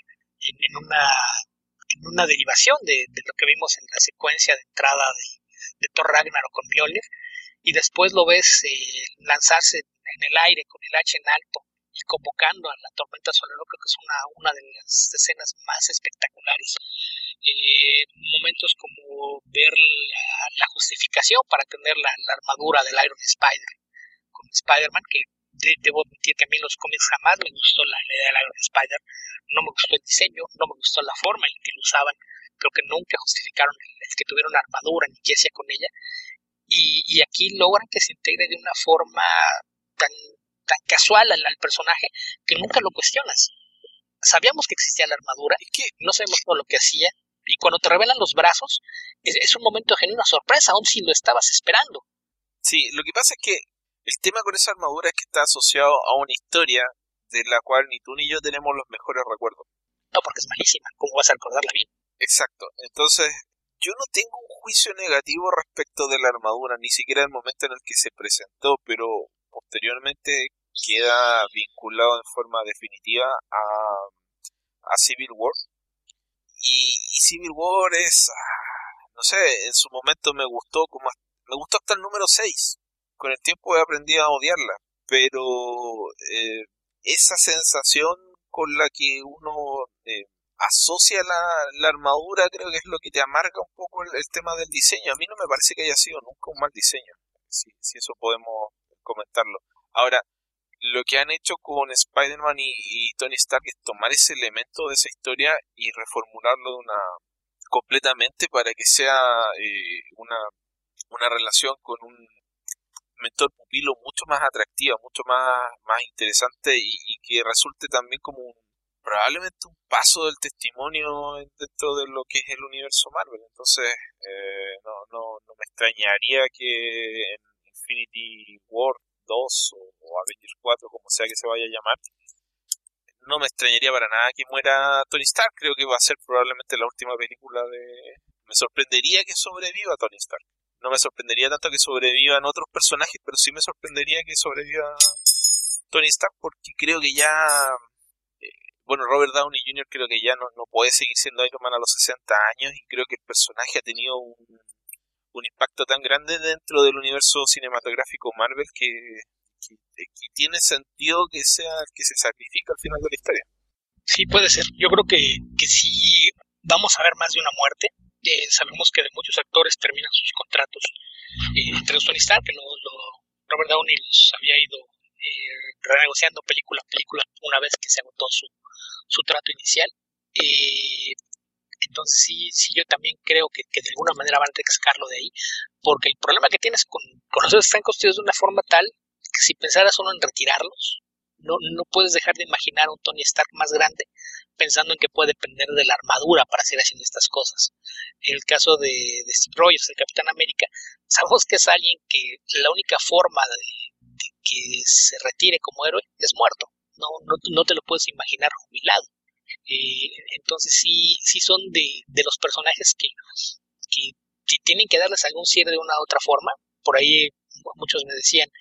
[SPEAKER 2] en una derivación de lo que vimos en la secuencia de entrada de Thor Ragnarok con Mjolnir, y después lo ves lanzarse en el aire con el hacha en alto y convocando a la tormenta solar. Creo que es una de las escenas más espectaculares. Momentos como ver la justificación para tener la armadura del Iron Spider con Spider-Man, que debo admitir que a mí en los cómics jamás me gustó la idea del Iron Spider, no me gustó el diseño, no me gustó la forma en la que lo usaban, creo que nunca justificaron el que tuviera una armadura ni qué hacía con ella, y aquí logran que se integre de una forma tan, tan casual al personaje que nunca lo cuestionas. Sabíamos que existía la armadura,
[SPEAKER 1] Es que
[SPEAKER 2] no sabemos todo lo que hacía, y cuando te revelan los brazos, es un momento de genuina sorpresa, aun si lo estabas esperando.
[SPEAKER 1] sí, lo que pasa es que el tema con esa armadura es que está asociado a una historia de la cual ni tú ni yo tenemos los mejores recuerdos.
[SPEAKER 2] No, porque es malísima, ¿cómo vas a recordarla bien?
[SPEAKER 1] Exacto, entonces yo no tengo un juicio negativo respecto de la armadura, ni siquiera el momento en el que se presentó, pero posteriormente queda vinculado en forma definitiva a Civil War. Y Civil War es, no sé, en su momento me gustó hasta el número 6. Con el tiempo he aprendido a odiarla, pero eh, esa sensación con la que uno asocia la armadura creo que es lo que te amarga un poco el tema del diseño. A mí no me parece que haya sido nunca un mal diseño, si eso podemos comentarlo. Ahora, lo que han hecho con Spider-Man y Tony Stark es tomar ese elemento de esa historia y reformularlo completamente para que sea una relación con un mentor pupilo mucho más atractiva, mucho más interesante, y que resulte también como probablemente un paso del testimonio dentro de lo que es el universo Marvel. Entonces, no me extrañaría que en Infinity War 2 o Avengers 4, como sea que se vaya a llamar, no me extrañaría para nada que muera Tony Stark. Creo que va a ser probablemente la última película de... Me sorprendería que sobreviva Tony Stark. No me sorprendería tanto que sobrevivan otros personajes, pero sí me sorprendería que sobreviva Tony Stark, porque creo que ya... Bueno, Robert Downey Jr. creo que ya no puede seguir siendo Iron Man a los 60 años, y creo que el personaje ha tenido un impacto tan grande dentro del universo cinematográfico Marvel que tiene sentido que sea el que se sacrifica al final de la historia.
[SPEAKER 2] Sí, puede ser. Yo creo que sí vamos a ver más de una muerte. Sabemos que de muchos actores terminan sus contratos. Entre los Tony Stark, que Robert Downey los había ido renegociando película a película una vez que se agotó su trato inicial. Entonces sí, yo también creo que de alguna manera van a tener que sacarlo de ahí, porque el problema que tienes con los están construidos de una forma tal que si pensaras solo en retirarlos, no puedes dejar de imaginar un Tony Stark más grande pensando en que puede depender de la armadura para seguir haciendo estas cosas. En el caso de Steve Rogers, el Capitán América, sabemos que es alguien que la única forma de que se retire como héroe es muerto. No te lo puedes imaginar jubilado. Entonces sí son de los personajes que tienen que darles algún cierre de una u otra forma. Por ahí muchos me decían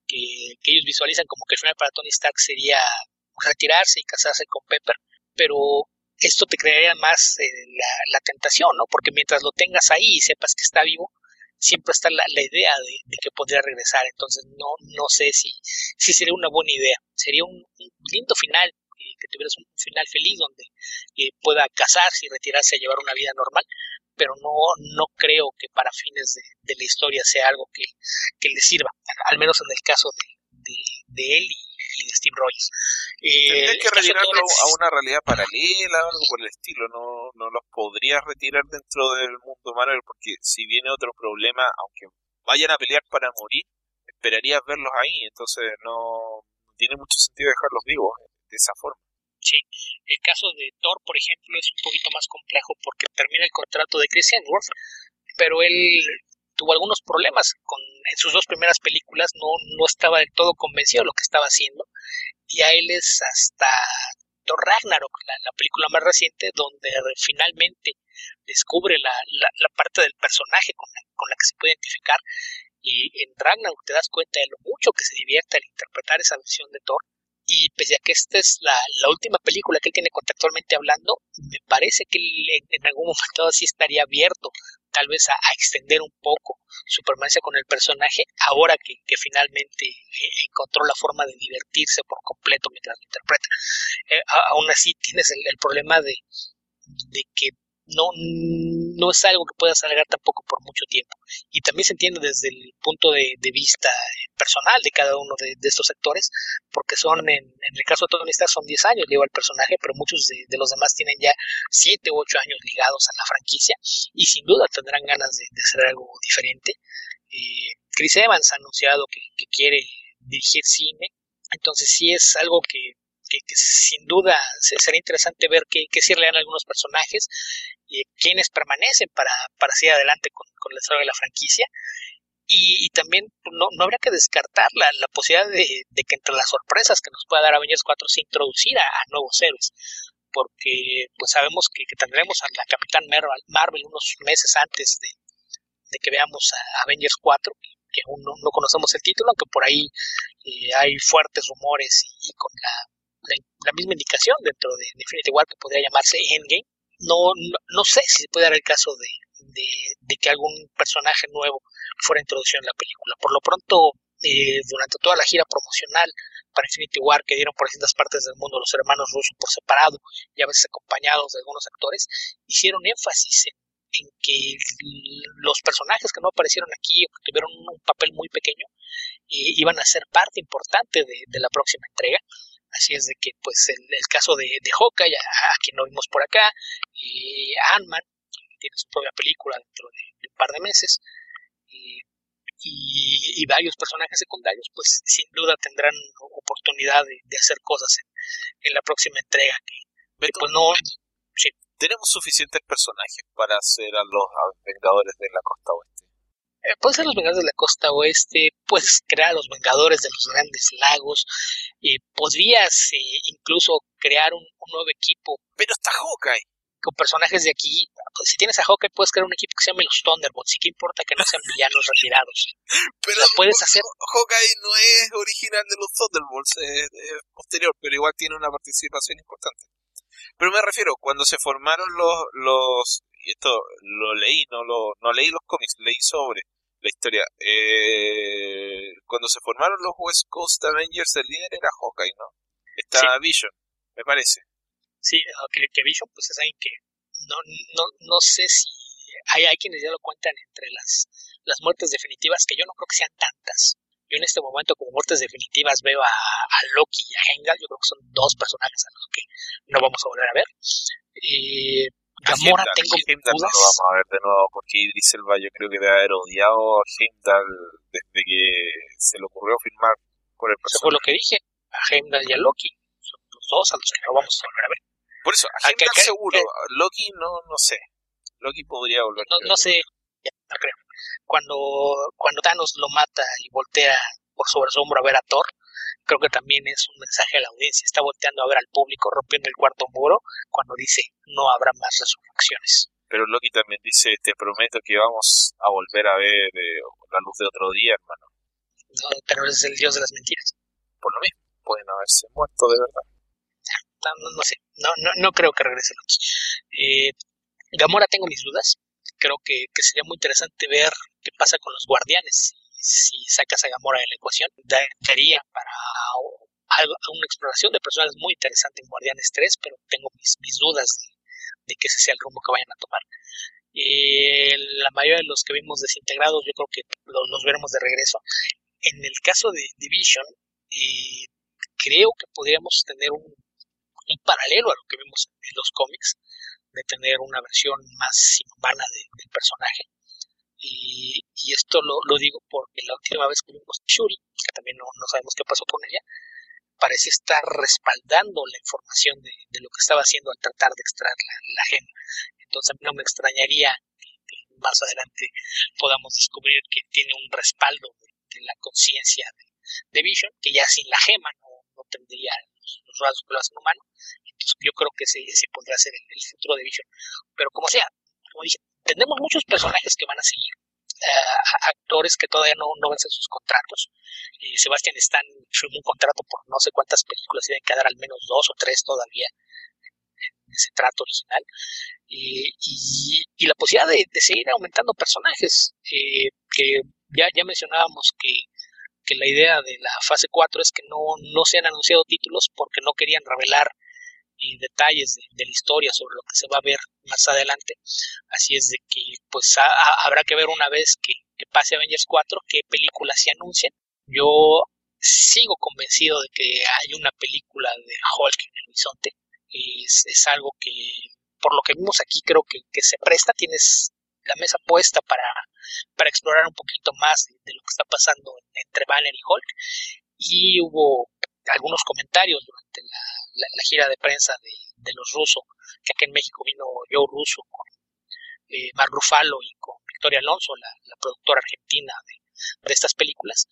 [SPEAKER 2] que ellos visualizan como que el final para Tony Stark sería retirarse y casarse con Pepper, pero esto te crearía más la tentación, ¿no? Porque mientras lo tengas ahí y sepas que está vivo, siempre está la idea de que podría regresar. Entonces no sé si sería una buena idea. Sería un lindo final, que tuvieras un final feliz donde pueda casarse y retirarse a llevar una vida normal, pero no creo que para fines de la historia sea algo que le sirva, al menos en el caso de él y de Steve Rogers.
[SPEAKER 1] Tendrías que retirarlo a una realidad paralela o algo por el estilo. No los podrías retirar dentro del mundo Marvel, porque si viene otro problema, aunque vayan a pelear para morir, esperarías verlos ahí. Entonces no tiene mucho sentido dejarlos vivos de esa forma.
[SPEAKER 2] Sí, el caso de Thor, por ejemplo, es un poquito más complejo porque termina el contrato de Chris Hemsworth, pero él tuvo algunos problemas en sus dos primeras películas, no estaba del todo convencido de lo que estaba haciendo, y a él es hasta Thor Ragnarok, la película más reciente, donde finalmente descubre la parte del personaje con la que se puede identificar, y en Ragnarok te das cuenta de lo mucho que se divierte al interpretar esa versión de Thor. Y pese a que esta es la última película que él tiene contextualmente hablando, me parece que él en algún momento sí estaría abierto tal vez a extender un poco su permanencia con el personaje, ahora que finalmente encontró la forma de divertirse por completo mientras lo interpreta. Aún así tienes el problema de que no es algo que puedas alargar tampoco por mucho tiempo. Y también se entiende desde el punto de vista personal de cada uno de estos sectores, porque en el caso de Tony Stark son 10 años lleva el personaje, pero muchos de los demás tienen ya 7 u 8 años ligados a la franquicia, y sin duda tendrán ganas de hacer algo diferente. Chris Evans ha anunciado que quiere dirigir cine, entonces sí es algo que sin duda será interesante ver qué cierre le dan a algunos personajes, quienes permanecen para seguir adelante con la historia de la franquicia, y también no habría que descartar la posibilidad de que entre las sorpresas que nos pueda dar Avengers 4 se introducir a nuevos héroes, porque pues sabemos que tendremos a la Capitán Marvel unos meses antes de que veamos a Avengers 4, que aún no conocemos el título, aunque por ahí hay fuertes rumores y con la misma indicación dentro de Infinity War que podría llamarse Endgame. No sé si se puede dar el caso de que algún personaje nuevo fuera introducido en la película. Por lo pronto, durante toda la gira promocional para Infinity War que dieron por distintas partes del mundo los hermanos Russo por separado y a veces acompañados de algunos actores, hicieron énfasis en que los personajes que no aparecieron aquí o que tuvieron un papel muy pequeño iban a ser parte importante de la próxima entrega. Así es de que pues el caso de Hawkeye, a quien lo vimos por acá, Ant-Man, que tiene su propia película dentro de un par de meses, y varios personajes secundarios, pues sin duda tendrán oportunidad de hacer cosas en la próxima entrega.
[SPEAKER 1] Beto,
[SPEAKER 2] pues no, sí.
[SPEAKER 1] ¿Tenemos suficientes personajes para hacer a los Vengadores de la Costa Oeste?
[SPEAKER 2] Puedes ser los Vengadores de la Costa Oeste, puedes crear los Vengadores de los Grandes Lagos, podrías incluso crear un nuevo equipo.
[SPEAKER 1] Pero está Hawkeye.
[SPEAKER 2] Con personajes de aquí, pues, si tienes a Hawkeye puedes crear un equipo que se llame los Thunderbolts, y qué importa que no sean villanos retirados.
[SPEAKER 1] Pero
[SPEAKER 2] lo puedes hacer.
[SPEAKER 1] Hawkeye no es original de los Thunderbolts, es posterior, pero igual tiene una participación importante. Pero me refiero, cuando se formaron y esto lo leí, no leí los cómics, leí sobre la historia. Cuando se formaron los West Coast Avengers, el líder era Hawkeye, ¿no? Está sí. Vision, me parece.
[SPEAKER 2] Sí, que Vision pues es alguien que no sé si hay quienes ya lo cuentan entre las muertes definitivas, que yo no creo que sean tantas. Yo en este momento como muertes definitivas veo a Loki y a Heimdall. Yo creo que son dos personajes a los que no vamos a volver a ver. Gamora tengo
[SPEAKER 1] Heimdall no lo vamos a ver de nuevo, porque Idris Elba yo creo que debe haber odiado a Heimdall desde que se le ocurrió filmar por el personaje.
[SPEAKER 2] Eso fue lo que dije, a Heimdall y a Loki. Son los dos a los que no vamos a volver a ver.
[SPEAKER 1] Por eso, a Heimdall seguro, Loki no sé. Loki podría volver.
[SPEAKER 2] No sé, no creo. Cuando Thanos lo mata y voltea por sobre su hombro a ver a Thor, creo que también es un mensaje a la audiencia. Está volteando a ver al público, rompiendo el cuarto muro, cuando dice no habrá más resurrecciones.
[SPEAKER 1] Pero Loki también dice, te prometo que vamos a volver a ver la luz de otro día, hermano.
[SPEAKER 2] ¿no? Pero es el dios de las mentiras.
[SPEAKER 1] Por lo mismo, pueden haberse muerto de verdad.
[SPEAKER 2] No sé, no creo que regrese Lutz. Gamora tengo mis dudas. Creo que sería muy interesante ver qué pasa con los guardianes si sacas a Gamora de la ecuación. Daría para una exploración de personajes muy interesante en Guardianes 3, pero tengo mis dudas de que ese sea el rumbo que vayan a tomar. La mayoría de los que vimos desintegrados yo creo que los veremos de regreso. En el caso de Vision, creo que podríamos tener un paralelo a lo que vimos en los cómics, de tener una versión más inhumana del personaje. Y esto lo digo porque la última vez que vimos Shuri, que también no sabemos qué pasó con ella, parece estar respaldando la información de lo que estaba haciendo al tratar de extraer la gema. Entonces a mí no me extrañaría que más adelante podamos descubrir que tiene un respaldo de la conciencia de Vision, que ya sin la gema no tendría los rasgos que lo hacen humano. Entonces yo creo que ese podría ser el futuro de Vision. Pero como sea, como dije, tenemos muchos personajes que van a seguir. Actores que todavía no vencen sus contratos. Sebastian Stan firmó un contrato por no sé cuántas películas, y deben quedar al menos 2 o 3 todavía en ese trato original. Y la posibilidad de seguir aumentando personajes, que ya mencionábamos que la idea de la fase 4 es que no se han anunciado títulos porque no querían revelar detalles de la historia sobre lo que se va a ver más adelante. Así es de que pues habrá que ver una vez que pase Avengers 4 qué películas se anuncian. Yo sigo convencido de que hay una película de Hulk en el horizonte. Es algo que, por lo que vimos aquí, creo que se presta. Tienes la mesa puesta para explorar un poquito más de lo que está pasando entre Banner y Hulk. Y hubo algunos comentarios durante la gira de prensa de los rusos, que aquí en México vino Joe Russo con Mark Ruffalo y con Victoria Alonso, la productora argentina de estas películas,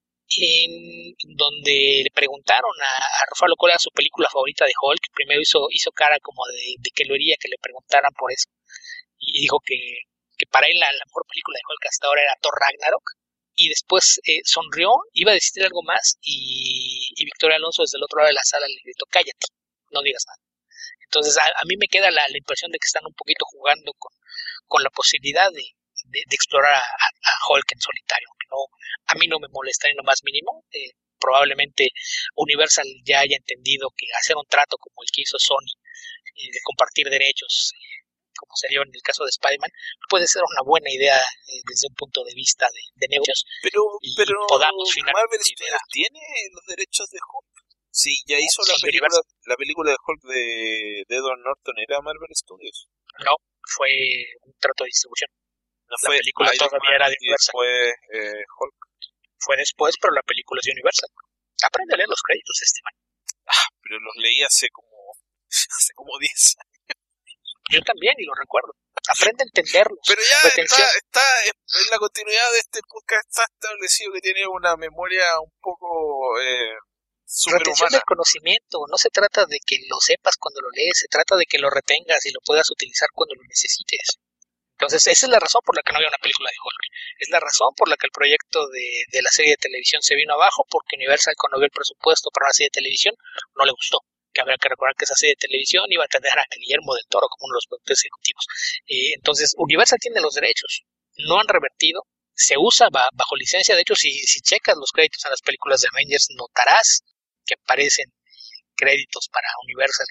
[SPEAKER 2] en donde le preguntaron a Ruffalo cuál era su película favorita de Hulk. Primero hizo cara como de que lo haría que le preguntaran por eso, y dijo que para él la mejor película de Hulk hasta ahora era Thor Ragnarok. Y después sonrió, iba a decir algo más, y Victoria Alonso desde el otro lado de la sala le gritó: cállate, no digas nada. Entonces a mí me queda la impresión de que están un poquito jugando con la posibilidad de explorar a Hulk en solitario, aunque a mí no me molesta en lo más mínimo. Probablemente Universal ya haya entendido que hacer un trato como el que hizo Sony, de compartir derechos, como se dio en el caso de Spider-Man, puede ser una buena idea desde un punto de vista de negocios.
[SPEAKER 1] Pero
[SPEAKER 2] podamos
[SPEAKER 1] Marvel Studios tiene los derechos de Hulk. Sí, ya hizo la película de Hulk de Edward Norton, ¿era Marvel Studios?
[SPEAKER 2] No, fue un trato de distribución.
[SPEAKER 1] No
[SPEAKER 2] la
[SPEAKER 1] fue
[SPEAKER 2] película
[SPEAKER 1] Iron
[SPEAKER 2] todavía
[SPEAKER 1] Man
[SPEAKER 2] era de
[SPEAKER 1] y
[SPEAKER 2] Universal.
[SPEAKER 1] después Hulk.
[SPEAKER 2] Fue después, pero la película es de Universal. Aprende a leer los créditos, Esteban.
[SPEAKER 1] Pero los leí hace como 10 años.
[SPEAKER 2] Yo también, y lo recuerdo. Aprende a entenderlos.
[SPEAKER 1] Pero ya está en la continuidad de este podcast, está establecido que tiene una memoria un poco
[SPEAKER 2] retención del conocimiento. No se trata de que lo sepas cuando lo lees, se trata de que lo retengas y lo puedas utilizar cuando lo necesites. Entonces esa es la razón por la que no había una película de Hulk. Es la razón por la que el proyecto de la serie de televisión se vino abajo, porque Universal, cuando vio el presupuesto para una serie de televisión, no le gustó. Que habrá que recordar que esa serie de televisión iba a tener a Guillermo del Toro como uno de los productores ejecutivos. Entonces Universal tiene los derechos, no han revertido, se usa bajo licencia. De hecho, si checas los créditos en las películas de Avengers, notarás que aparecen créditos para Universal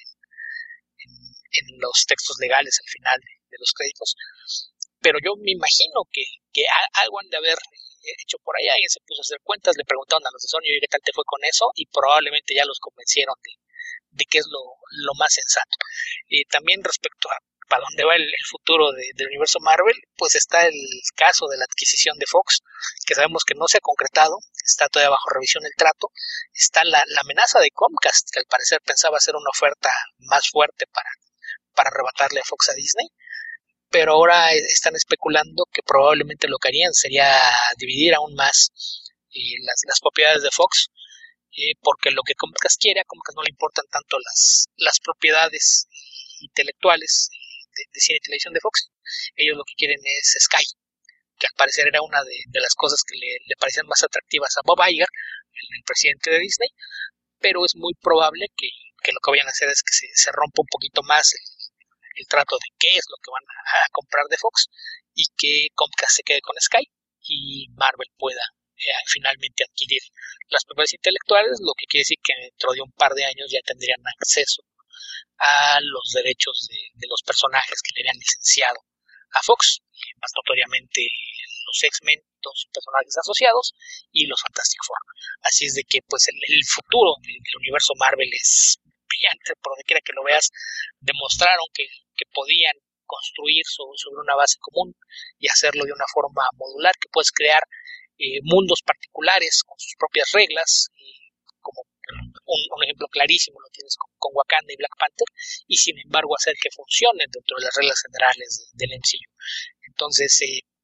[SPEAKER 2] en los textos legales al final de los créditos. Pero yo me imagino que algo han de haber hecho por allá. Alguien se puso a hacer cuentas, le preguntaron a los de Sony: ¿qué tal te fue con eso? Y probablemente ya los convencieron de que es lo más sensato. También respecto a para dónde va el futuro del universo Marvel, pues está el caso de la adquisición de Fox, que sabemos que no se ha concretado, está todavía bajo revisión el trato. Está la amenaza de Comcast, que al parecer pensaba hacer una oferta más fuerte para arrebatarle a Fox a Disney, pero ahora están especulando que probablemente lo que harían sería dividir aún más las propiedades de Fox, porque lo que Comcast quiere, a Comcast no le importan tanto las propiedades intelectuales de cine y televisión de Fox. Ellos lo que quieren es Sky, que al parecer era una de las cosas que le parecían más atractivas a Bob Iger, el presidente de Disney, pero es muy probable que lo que vayan a hacer es que se rompa un poquito más el trato de qué es lo que van a comprar de Fox y que Comcast se quede con Sky y Marvel pueda finalmente adquirir las propiedades intelectuales, lo que quiere decir que dentro de un par de años ya tendrían acceso a los derechos de los personajes que le habían licenciado a Fox, más notoriamente los X-Men, dos personajes asociados, y los Fantastic Four. Así es de que pues el futuro del universo Marvel es brillante, por donde quiera que lo veas. Demostraron que podían construir sobre una base común y hacerlo de una forma modular, que puedes crear mundos particulares con sus propias reglas, como un ejemplo clarísimo lo tienes con Wakanda y Black Panther, y sin embargo hacer que funcionen dentro de las reglas generales del MCU. Entonces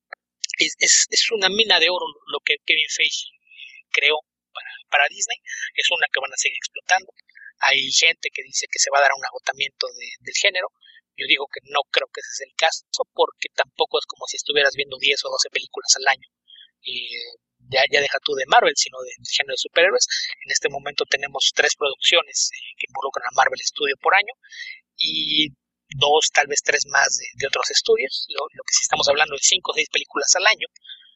[SPEAKER 2] es una mina de oro lo que Kevin Feige creó para Disney. Es una que van a seguir explotando. Hay gente que dice que se va a dar un agotamiento del género. Yo digo que no creo que ese es el caso, porque tampoco es como si estuvieras viendo 10 o 12 películas al año. Ya deja tú de Marvel, sino del género de superhéroes. En este momento tenemos 3 producciones que involucran a Marvel Studio por año y 2, tal vez 3 más de otros estudios. Lo que sí estamos hablando de 5 o 6 películas al año.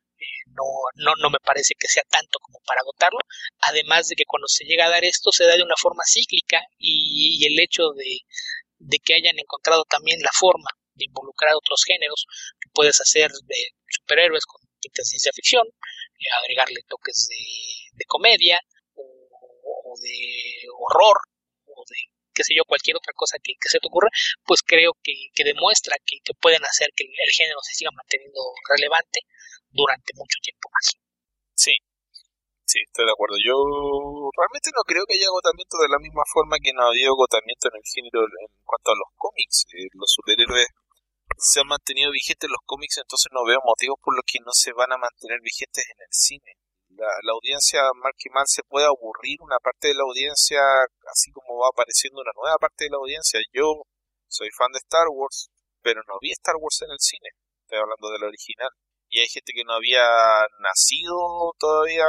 [SPEAKER 2] No me parece que sea tanto como para agotarlo, además de que cuando se llega a dar esto se da de una forma cíclica y el hecho de que hayan encontrado también la forma de involucrar otros géneros que puedes hacer de superhéroes con tintes de ciencia ficción, agregarle toques de comedia o de horror o de qué sé yo, cualquier otra cosa que se te ocurra, pues creo que demuestra que pueden hacer que el género se siga manteniendo relevante durante mucho tiempo más.
[SPEAKER 1] Sí, estoy de acuerdo. Yo realmente no creo que haya agotamiento de la misma forma que no ha habido agotamiento en el género en cuanto a los cómics. Los superhéroes se han mantenido vigentes en los cómics, entonces no veo motivos por los que no se van a mantener vigentes en el cine. La audiencia, mal que mal, se puede aburrir una parte de la audiencia, así como va apareciendo una nueva parte de la audiencia. Yo soy fan de Star Wars, pero no vi Star Wars en el cine. Estoy hablando del original. Y hay gente que no había nacido todavía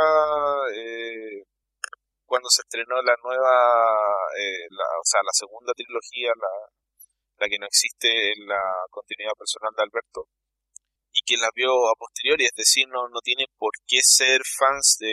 [SPEAKER 1] cuando se estrenó la nueva, la segunda trilogía, la que no existe en la continuidad personal de Alberto, y que las vio a posteriori, es decir, no tiene por qué ser fans de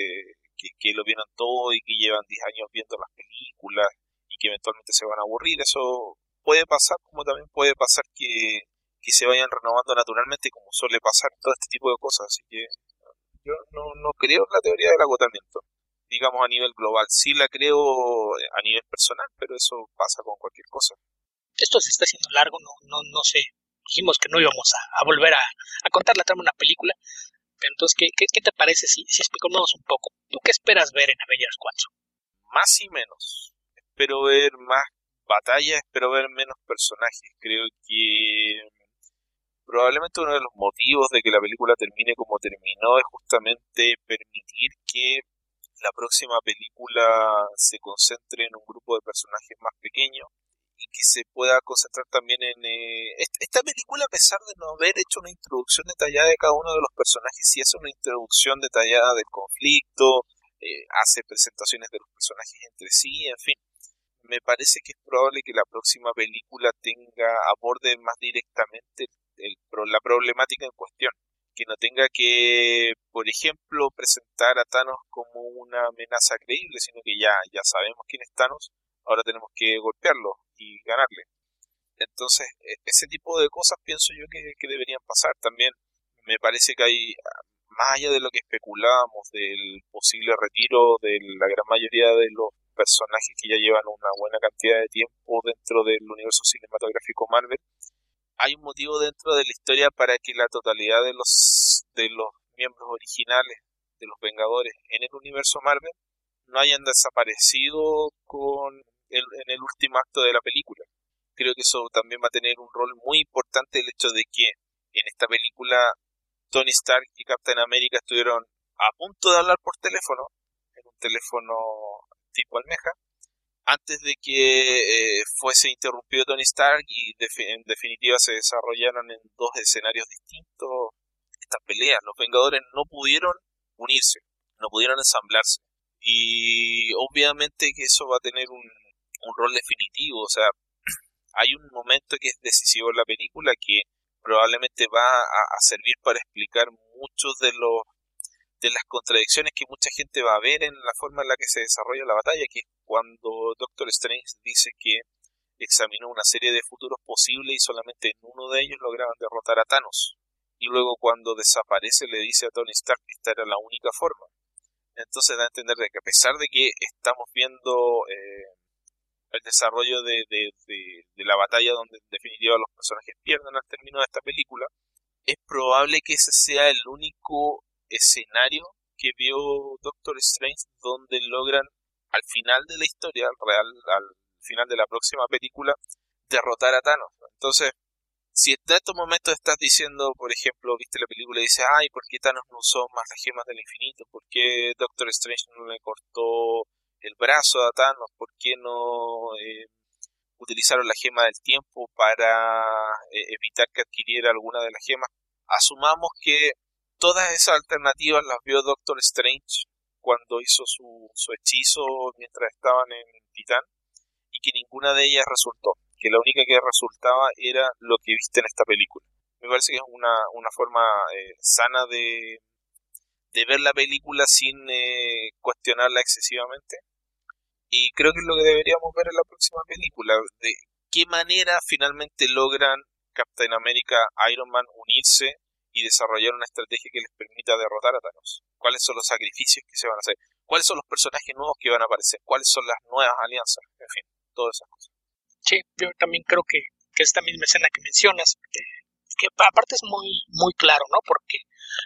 [SPEAKER 1] que lo vieron todo y que llevan 10 años viendo las películas y que eventualmente se van a aburrir. Eso puede pasar, como también puede pasar que se vayan renovando naturalmente, como suele pasar en todo este tipo de cosas. Así que yo no creo en la teoría del agotamiento, digamos a nivel global. Sí la creo a nivel personal, pero eso pasa con cualquier cosa.
[SPEAKER 2] Esto se está haciendo largo, no sé. Dijimos que no íbamos a volver a contar la trama de una película, pero entonces, ¿qué te parece si explicamos un poco? ¿Tú qué esperas ver en Avengers 4?
[SPEAKER 1] Más y menos. Espero ver más batallas, espero ver menos personajes. Creo que probablemente uno de los motivos de que la película termine como terminó es justamente permitir que la próxima película se concentre en un grupo de personajes más pequeños y que se pueda concentrar también en esta película, a pesar de no haber hecho una introducción detallada de cada uno de los personajes, sí hace una introducción detallada del conflicto, hace presentaciones de los personajes entre sí, en fin. Me parece que es probable que la próxima película aborde más directamente la problemática en cuestión, que no tenga que, por ejemplo, presentar a Thanos como una amenaza creíble, sino que ya sabemos quién es Thanos, ahora tenemos que golpearlo y ganarle. Entonces, ese tipo de cosas pienso yo que deberían pasar. También me parece que hay, más allá de lo que especulábamos del posible retiro de la gran mayoría de los personajes que ya llevan una buena cantidad de tiempo dentro del universo cinematográfico Marvel, hay un motivo dentro de la historia para que la totalidad de los miembros originales de los Vengadores en el universo Marvel no hayan desaparecido en el último acto de la película. Creo que eso también va a tener un rol muy importante, el hecho de que en esta película Tony Stark y Captain America estuvieron a punto de hablar por teléfono, en un teléfono tipo almeja, antes de que fuese interrumpido Tony Stark y en definitiva se desarrollaron en dos escenarios distintos estas peleas. Los Vengadores no pudieron unirse, no pudieron ensamblarse. Y obviamente que eso va a tener un rol definitivo. O sea, hay un momento que es decisivo en la película que probablemente va a servir para explicar muchos de las contradicciones que mucha gente va a ver en la forma en la que se desarrolla la batalla, que es cuando Doctor Strange dice que examinó una serie de futuros posibles y solamente en uno de ellos lograban derrotar a Thanos. Y luego cuando desaparece le dice a Tony Stark que esta era la única forma. Entonces da a entender de que a pesar de que estamos viendo el desarrollo de la batalla donde en definitiva los personajes pierden al término de esta película, es probable que ese sea el único escenario que vio Doctor Strange donde logran al final de la historia, al final de la próxima película, derrotar a Thanos. Entonces, si en estos momentos estás diciendo, por ejemplo, viste la película y dices, ay, ¿por qué Thanos no usó más las gemas del infinito? ¿Por qué Doctor Strange no le cortó el brazo a Thanos? ¿Por qué no utilizaron la gema del tiempo para evitar que adquiriera alguna de las gemas? Asumamos que todas esas alternativas las vio Doctor Strange cuando hizo su hechizo mientras estaban en Titán y que ninguna de ellas resultó, que la única que resultaba era lo que viste en esta película. Me parece que es una forma sana de ver la película sin cuestionarla excesivamente, y creo que es lo que deberíamos ver en la próxima película, de qué manera finalmente logran Captain America, Iron Man unirse y desarrollar una estrategia que les permita derrotar a Thanos. ¿Cuáles son los sacrificios que se van a hacer? ¿Cuáles son los personajes nuevos que van a aparecer? ¿Cuáles son las nuevas alianzas? En fin, todas esas cosas.
[SPEAKER 2] Sí, yo también creo que esta misma escena que mencionas, que aparte es muy muy claro, ¿no? Porque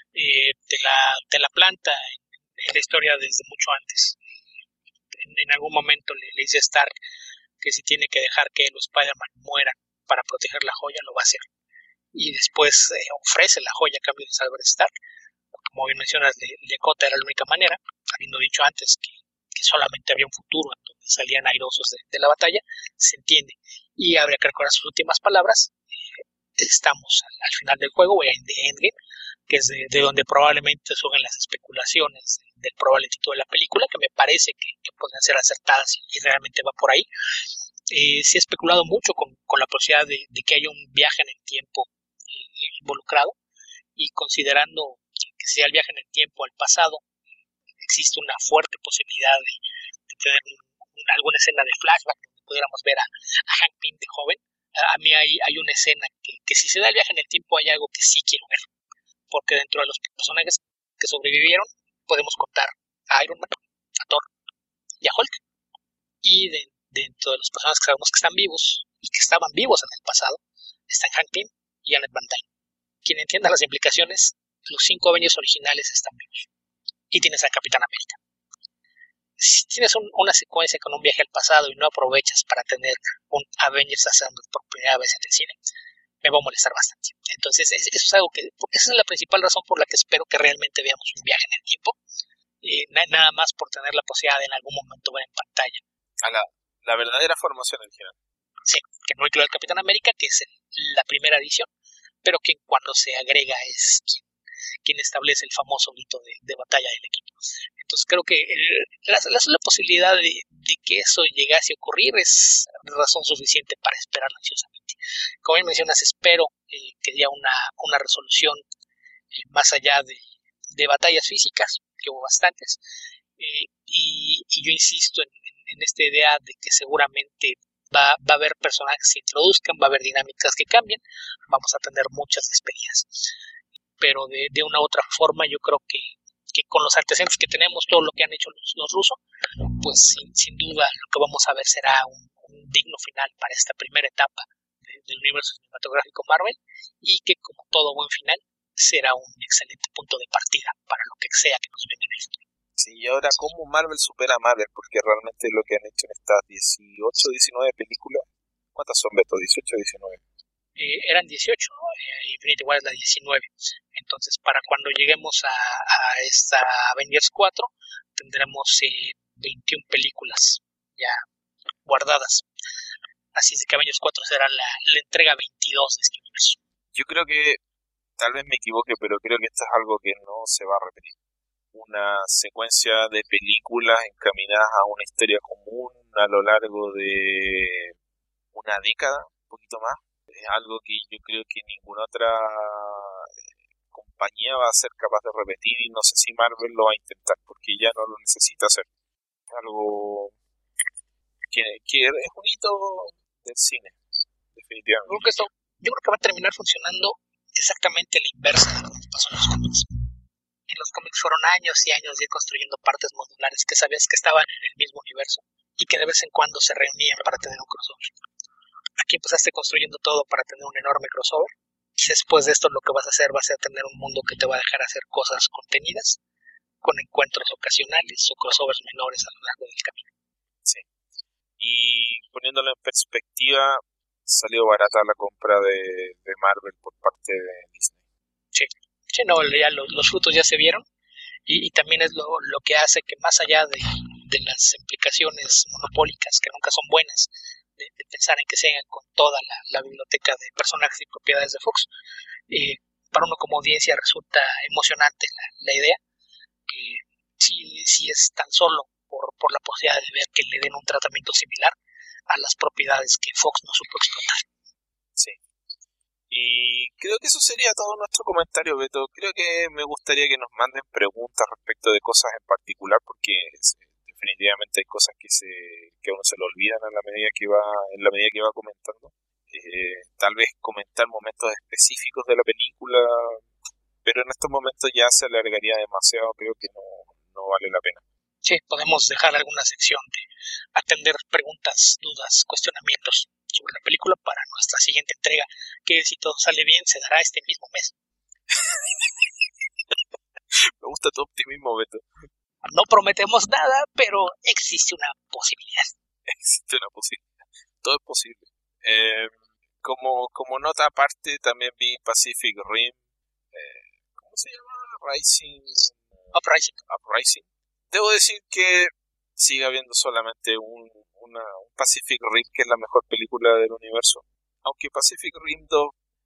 [SPEAKER 2] te la planta en la historia desde mucho antes. En algún momento le dice a Stark que si tiene que dejar que los Spider-Man mueran para proteger la joya, lo va a hacer. Y después ofrece la joya a cambio de salvar a Stark. Como bien mencionas, Dakota era la única manera, habiendo dicho antes que solamente había un futuro en donde salían airosos de la batalla, se entiende. Y habría que recordar sus últimas palabras. Estamos al final del juego, o en The Endgame, que es de donde probablemente surgen las especulaciones del probable título de la película, que me parece que pueden ser acertadas y realmente va por ahí. Se ha especulado mucho con la posibilidad de que haya un viaje en el tiempo involucrado, y considerando que sea el viaje en el tiempo al pasado, existe una fuerte posibilidad de tener alguna escena de flashback donde pudiéramos ver a Hank Pym de joven. A mí hay una escena que si se da el viaje en el tiempo hay algo que sí quiero ver, porque dentro de los personajes que sobrevivieron podemos contar a Iron Man, a Thor y a Hulk, y dentro de los personajes que sabemos que están vivos y que estaban vivos en el pasado están Hank Pym y Annette Van Dyne. Quien entienda las implicaciones, los 5 Avengers originales están vivos y tienes al Capitán América. Si tienes una secuencia con un viaje al pasado y no aprovechas para tener un Avengers Assemble por primera vez en el cine, me va a molestar bastante. Entonces, eso es algo que, esa es la principal razón por la que espero que realmente veamos un viaje en el tiempo, nada más por tener la posibilidad de en algún momento ver en pantalla
[SPEAKER 1] a la verdadera formación original.
[SPEAKER 2] Sí, que no incluye al Capitán América, que es la primera edición, pero que cuando se agrega es quien establece el famoso grito de batalla del equipo. Entonces creo que la posibilidad de que eso llegase a ocurrir es razón suficiente para esperar ansiosamente. Como bien mencionas, espero que haya una resolución más allá de batallas físicas, que hubo bastantes, y yo insisto en esta idea de que seguramente va a haber personajes que se introduzcan, va a haber dinámicas que cambien, vamos a tener muchas despedidas. Pero de una u otra forma yo creo que con los antecedentes que tenemos, todo lo que han hecho los rusos, pues sin duda lo que vamos a ver será un digno final para esta primera etapa del universo cinematográfico Marvel, y que como todo buen final será un excelente punto de partida para lo que sea que nos venga en el futuro.
[SPEAKER 1] Sí, y ahora cómo Marvel supera a Marvel, porque realmente lo que han hecho en estas 18, 19 películas, ¿cuántas son, Beto? ¿18 o 19?
[SPEAKER 2] Eran 18, ¿no? Infinity War es la 19. Entonces, para cuando lleguemos a esta Avengers 4, tendremos 21 películas ya guardadas. Así es de que Avengers 4 será la entrega 22 de este universo.
[SPEAKER 1] Yo creo que tal vez me equivoque, pero creo que esto es algo que no se va a repetir. Una secuencia de películas encaminadas a una historia común a lo largo de una década, un poquito más, es algo que yo creo que ninguna otra compañía va a ser capaz de repetir, y no sé si Marvel lo va a intentar porque ya no lo necesita hacer. Es algo que es un hito del cine, definitivamente.
[SPEAKER 2] Yo creo que va a terminar funcionando exactamente a la inversa de lo que pasó en los cómics. En los cómics fueron años y años de ir construyendo partes modulares que sabías que estaban en el mismo universo y que de vez en cuando se reunían para tener un crossover. Aquí empezaste construyendo todo para tener un enorme crossover, y después de esto lo que vas a hacer va a ser tener un mundo que te va a dejar hacer cosas contenidas, con encuentros ocasionales o crossovers menores a lo largo del camino.
[SPEAKER 1] Sí. Y poniéndolo en perspectiva, salió barata la compra de Marvel por parte de Disney.
[SPEAKER 2] Sí, no, ya los frutos ya se vieron, y también es lo que hace que, más allá de las implicaciones monopólicas, que nunca son buenas, de pensar en que se hagan con toda la biblioteca de personajes y propiedades de Fox, para uno como audiencia resulta emocionante la idea, que si es tan solo por la posibilidad de ver que le den un tratamiento similar a las propiedades que Fox no supo explotar.
[SPEAKER 1] Sí. Y creo que eso sería todo nuestro comentario, Beto. Creo que me gustaría que nos manden preguntas respecto de cosas en particular, porque definitivamente hay cosas que a uno se le olvidan en la medida que va comentando. Tal vez comentar momentos específicos de la película, pero en estos momentos ya se alargaría demasiado. Creo que no vale la pena.
[SPEAKER 2] Sí, podemos dejar alguna sección de atender preguntas, dudas, cuestionamientos sobre la película para nuestra siguiente entrega, que si todo sale bien se dará este mismo mes.
[SPEAKER 1] Me gusta tu optimismo, Beto.
[SPEAKER 2] No prometemos nada, pero existe una posibilidad.
[SPEAKER 1] Existe una posibilidad. Todo es posible. Como nota aparte, también vi Pacific Rim. ¿Cómo se llama? Uprising. Debo decir que sigue habiendo solamente un Pacific Rim, que es la mejor película del universo. Aunque Pacific Rim 2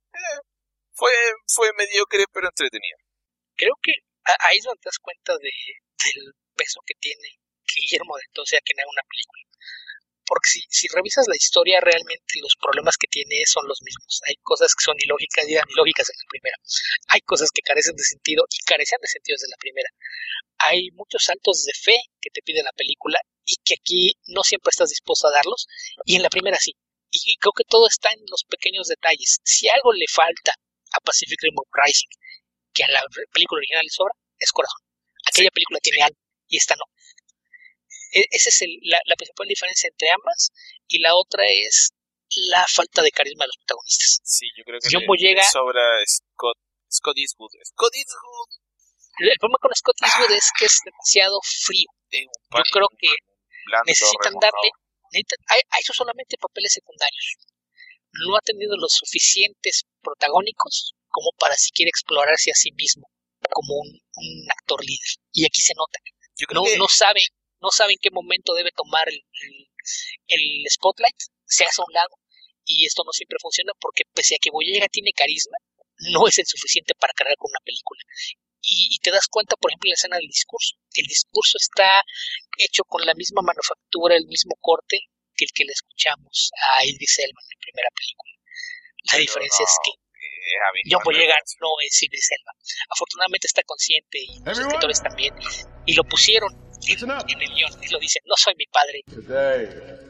[SPEAKER 1] fue mediocre, pero entretenida.
[SPEAKER 2] Creo que ahí es donde te das cuenta del peso que tiene Guillermo del Toro, sea quien haga una película. Porque si revisas la historia, realmente los problemas que tiene son los mismos. Hay cosas que son ilógicas y eran ilógicas en la primera. Hay cosas que carecen de sentido y carecían de sentido desde la primera. Hay muchos saltos de fe que te pide la película y que aquí no siempre estás dispuesto a darlos, y en la primera sí. Y creo que todo está en los pequeños detalles. Si algo le falta a Pacific Rim Uprising, que a la película original le sobra, es corazón. Aquella película tiene algo y esta no. Esa es la principal diferencia entre ambas, y la otra es la falta de carisma de los protagonistas.
[SPEAKER 1] Sí, yo creo que le sobra Scott Eastwood.
[SPEAKER 2] El problema con Scott Eastwood es que es demasiado frío. Yo creo que necesitan darle... Ha hecho solamente papeles secundarios. No ha tenido los suficientes protagónicos como para siquiera explorarse a sí mismo como un actor líder. Y aquí se nota. No sabe en qué momento debe tomar el spotlight, se hace a un lado, y esto no siempre funciona porque, pese a que Boyega tiene carisma, no es el suficiente para cargar con una película. Y te das cuenta, por ejemplo, en la escena del discurso. El discurso está hecho con la misma manufactura, el mismo corte que el que le escuchamos a Idris Elba en la primera película. La diferencia es que John Boyega no es Idris Elba. Afortunadamente está consciente, y los escritores también, y lo pusieron en el guión, y lo dicen: no soy mi padre.
[SPEAKER 3] Today,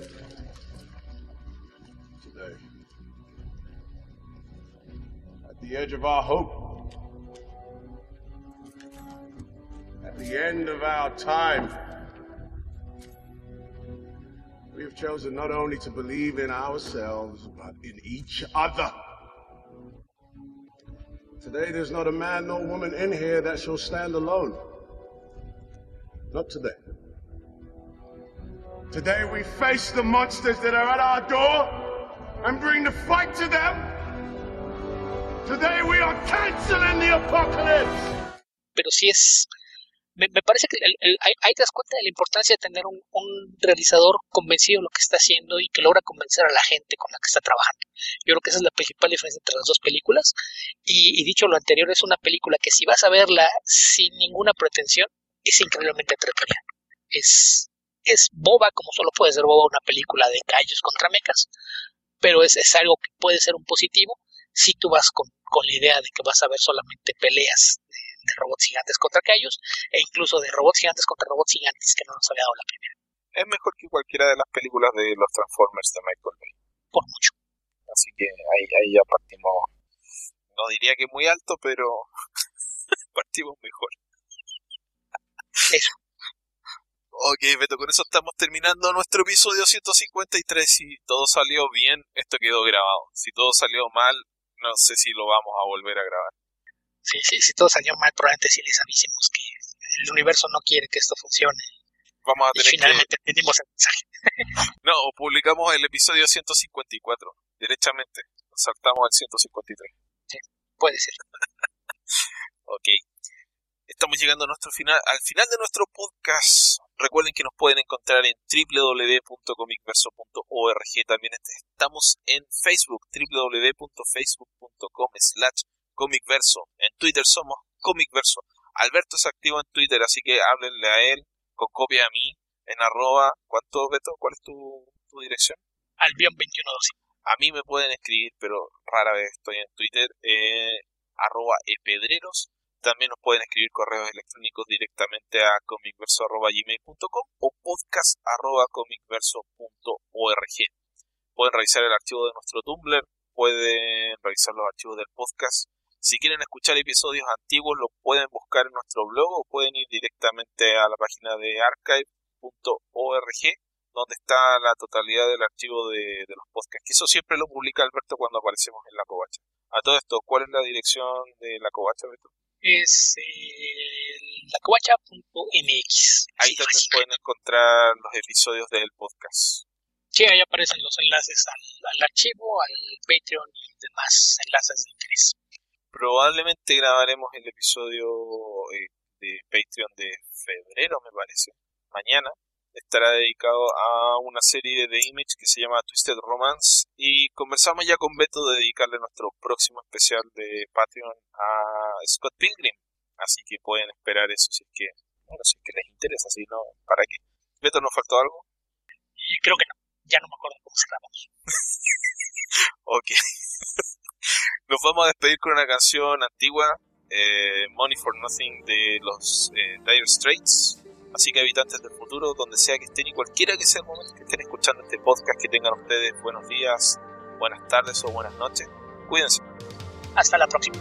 [SPEAKER 3] at the edge of our hope, at the end of our time, we have chosen not only to believe in ourselves, but in each other. Today there's not a man nor woman in here that shall stand alone. Not today. Today we face the monsters that are at our door and bring the fight to them. Today we are canceling the apocalypse.
[SPEAKER 2] Pero sí es me parece que ahí te das cuenta de la importancia de tener un realizador convencido de lo que está haciendo y que logra convencer a la gente con la que está trabajando. Yo creo que esa es la principal diferencia entre las dos películas. Y dicho lo anterior, es una película que si vas a verla sin ninguna pretensión, es increíblemente entretenida. Es boba, como solo puede ser boba una película de gallos contra mechas, pero es algo que puede ser un positivo si tú vas con la idea de que vas a ver solamente peleas de robots gigantes contra gallos, e incluso de robots gigantes contra robots gigantes, que no nos había dado la primera.
[SPEAKER 1] Es mejor que cualquiera de las películas de los Transformers de Michael Bay.
[SPEAKER 2] Por mucho.
[SPEAKER 1] Así que ahí ya partimos, no diría que muy alto, pero partimos mejor.
[SPEAKER 2] Eso.
[SPEAKER 1] Ok, Beto, con eso estamos terminando nuestro episodio 153. Si todo salió bien, esto quedó grabado. Si todo salió mal, no sé si lo vamos a volver a grabar.
[SPEAKER 2] Sí, si todo salió mal, probablemente sí les avisemos que el universo no quiere que esto funcione.
[SPEAKER 1] Vamos a tener
[SPEAKER 2] finalmente entendimos el mensaje.
[SPEAKER 1] No, publicamos el episodio 154, derechamente. Nos saltamos al 153.
[SPEAKER 2] Sí, puede ser.
[SPEAKER 1] Ok. Estamos llegando a al final de nuestro podcast. Recuerden que nos pueden encontrar en www.comicverso.org. También estamos en Facebook, www.facebook.com/comicverso. En Twitter somos comicverso. Alberto es activo en Twitter, así que háblenle a él con copia a mí en @. ¿Cuánto, Beto? ¿Cuál es tu dirección?
[SPEAKER 2] Albion2112.
[SPEAKER 1] A mí me pueden escribir, pero rara vez estoy en Twitter, @epedreros. También nos pueden escribir correos electrónicos directamente a comicverso@gmail.com o podcast@comicverso.org. Pueden revisar el archivo de nuestro Tumblr, pueden revisar los archivos del podcast. Si quieren escuchar episodios antiguos, los pueden buscar en nuestro blog o pueden ir directamente a la página de archive.org, donde está la totalidad del archivo de los podcasts. Que eso siempre lo publica Alberto cuando aparecemos en La Covacha. A todo esto, ¿cuál es la dirección de La Covacha, Beto?
[SPEAKER 2] Es lacovacha.mx.
[SPEAKER 1] Ahí también pueden encontrar los episodios del podcast.
[SPEAKER 2] Sí, ahí aparecen los enlaces al archivo, al Patreon y demás enlaces de interés.
[SPEAKER 1] Probablemente grabaremos el episodio de Patreon de febrero, me parece. Mañana estará dedicado a una serie de Image que se llama Twisted Romance, y conversamos ya con Beto de dedicarle nuestro próximo especial de Patreon a Scott Pilgrim, así que pueden esperar eso si es que les interesa, si no, ¿para qué? Beto, ¿nos faltó algo?
[SPEAKER 2] Creo que no, ya no me acuerdo cómo cerramos.
[SPEAKER 1] Ok. Nos vamos a despedir con una canción antigua, Money for Nothing, de los Dire Straits. Así que, habitantes del futuro, donde sea que estén y cualquiera que sea el momento que estén escuchando este podcast, que tengan ustedes buenos días, buenas tardes o buenas noches. Cuídense.
[SPEAKER 2] Hasta la próxima.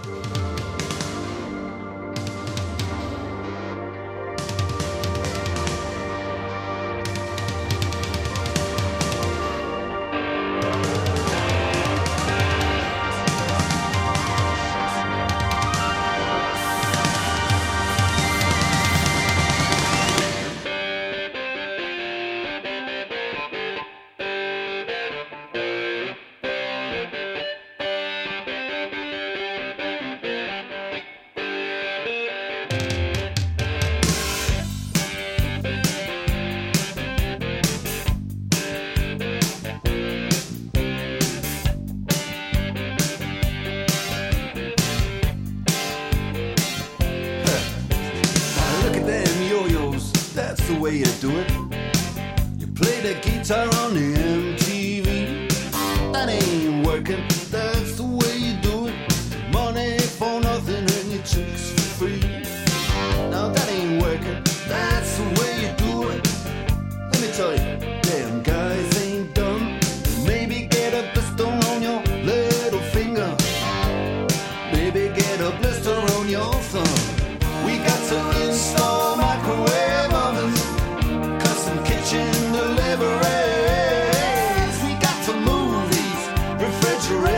[SPEAKER 4] way you do it. You play the guitar on the MTV. That ain't working, that's the way you do it. Money for nothing and your chicks for free. Now that ain't working, that's the way you do it. Let me tell you, damn guys ain't dumb. Maybe get a blister on your little finger. Maybe get a blister on your thumb. We got to install microwave ovens, custom kitchen deliveries. We got to move these refrigerators.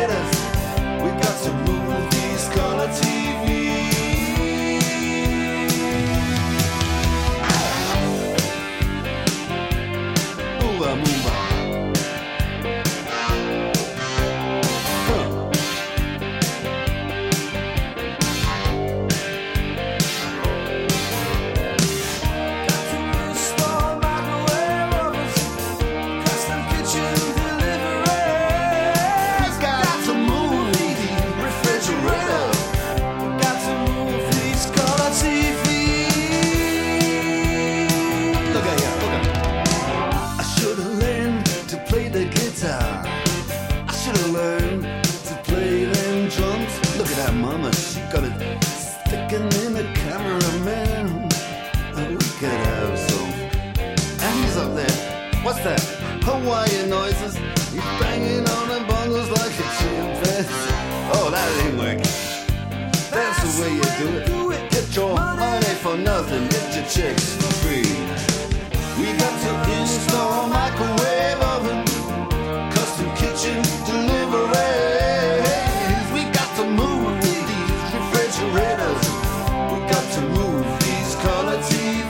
[SPEAKER 4] learn to play them drums. Look at that mama, she got it sticking in the cameraman. We could have some. And he's up there. What's that? Hawaiian noises. He's banging on the bongos like a chimpanzee. Oh, that ain't working. That's the way you do it. Get your money for nothing. Get your chicks for free. We got to install microwave oven, custom kitchen deliveries. We got to move these refrigerators. We got to move these color TVs.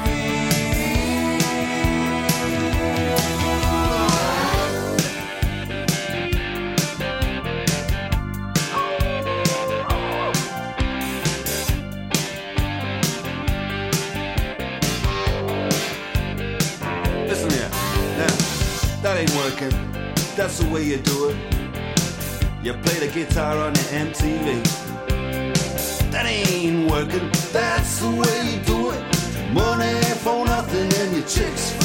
[SPEAKER 4] Listen here, now, that ain't working. That's the way you do it. You play the guitar on the MTV. That ain't working. That's the way you do it. Money for nothing and your chicks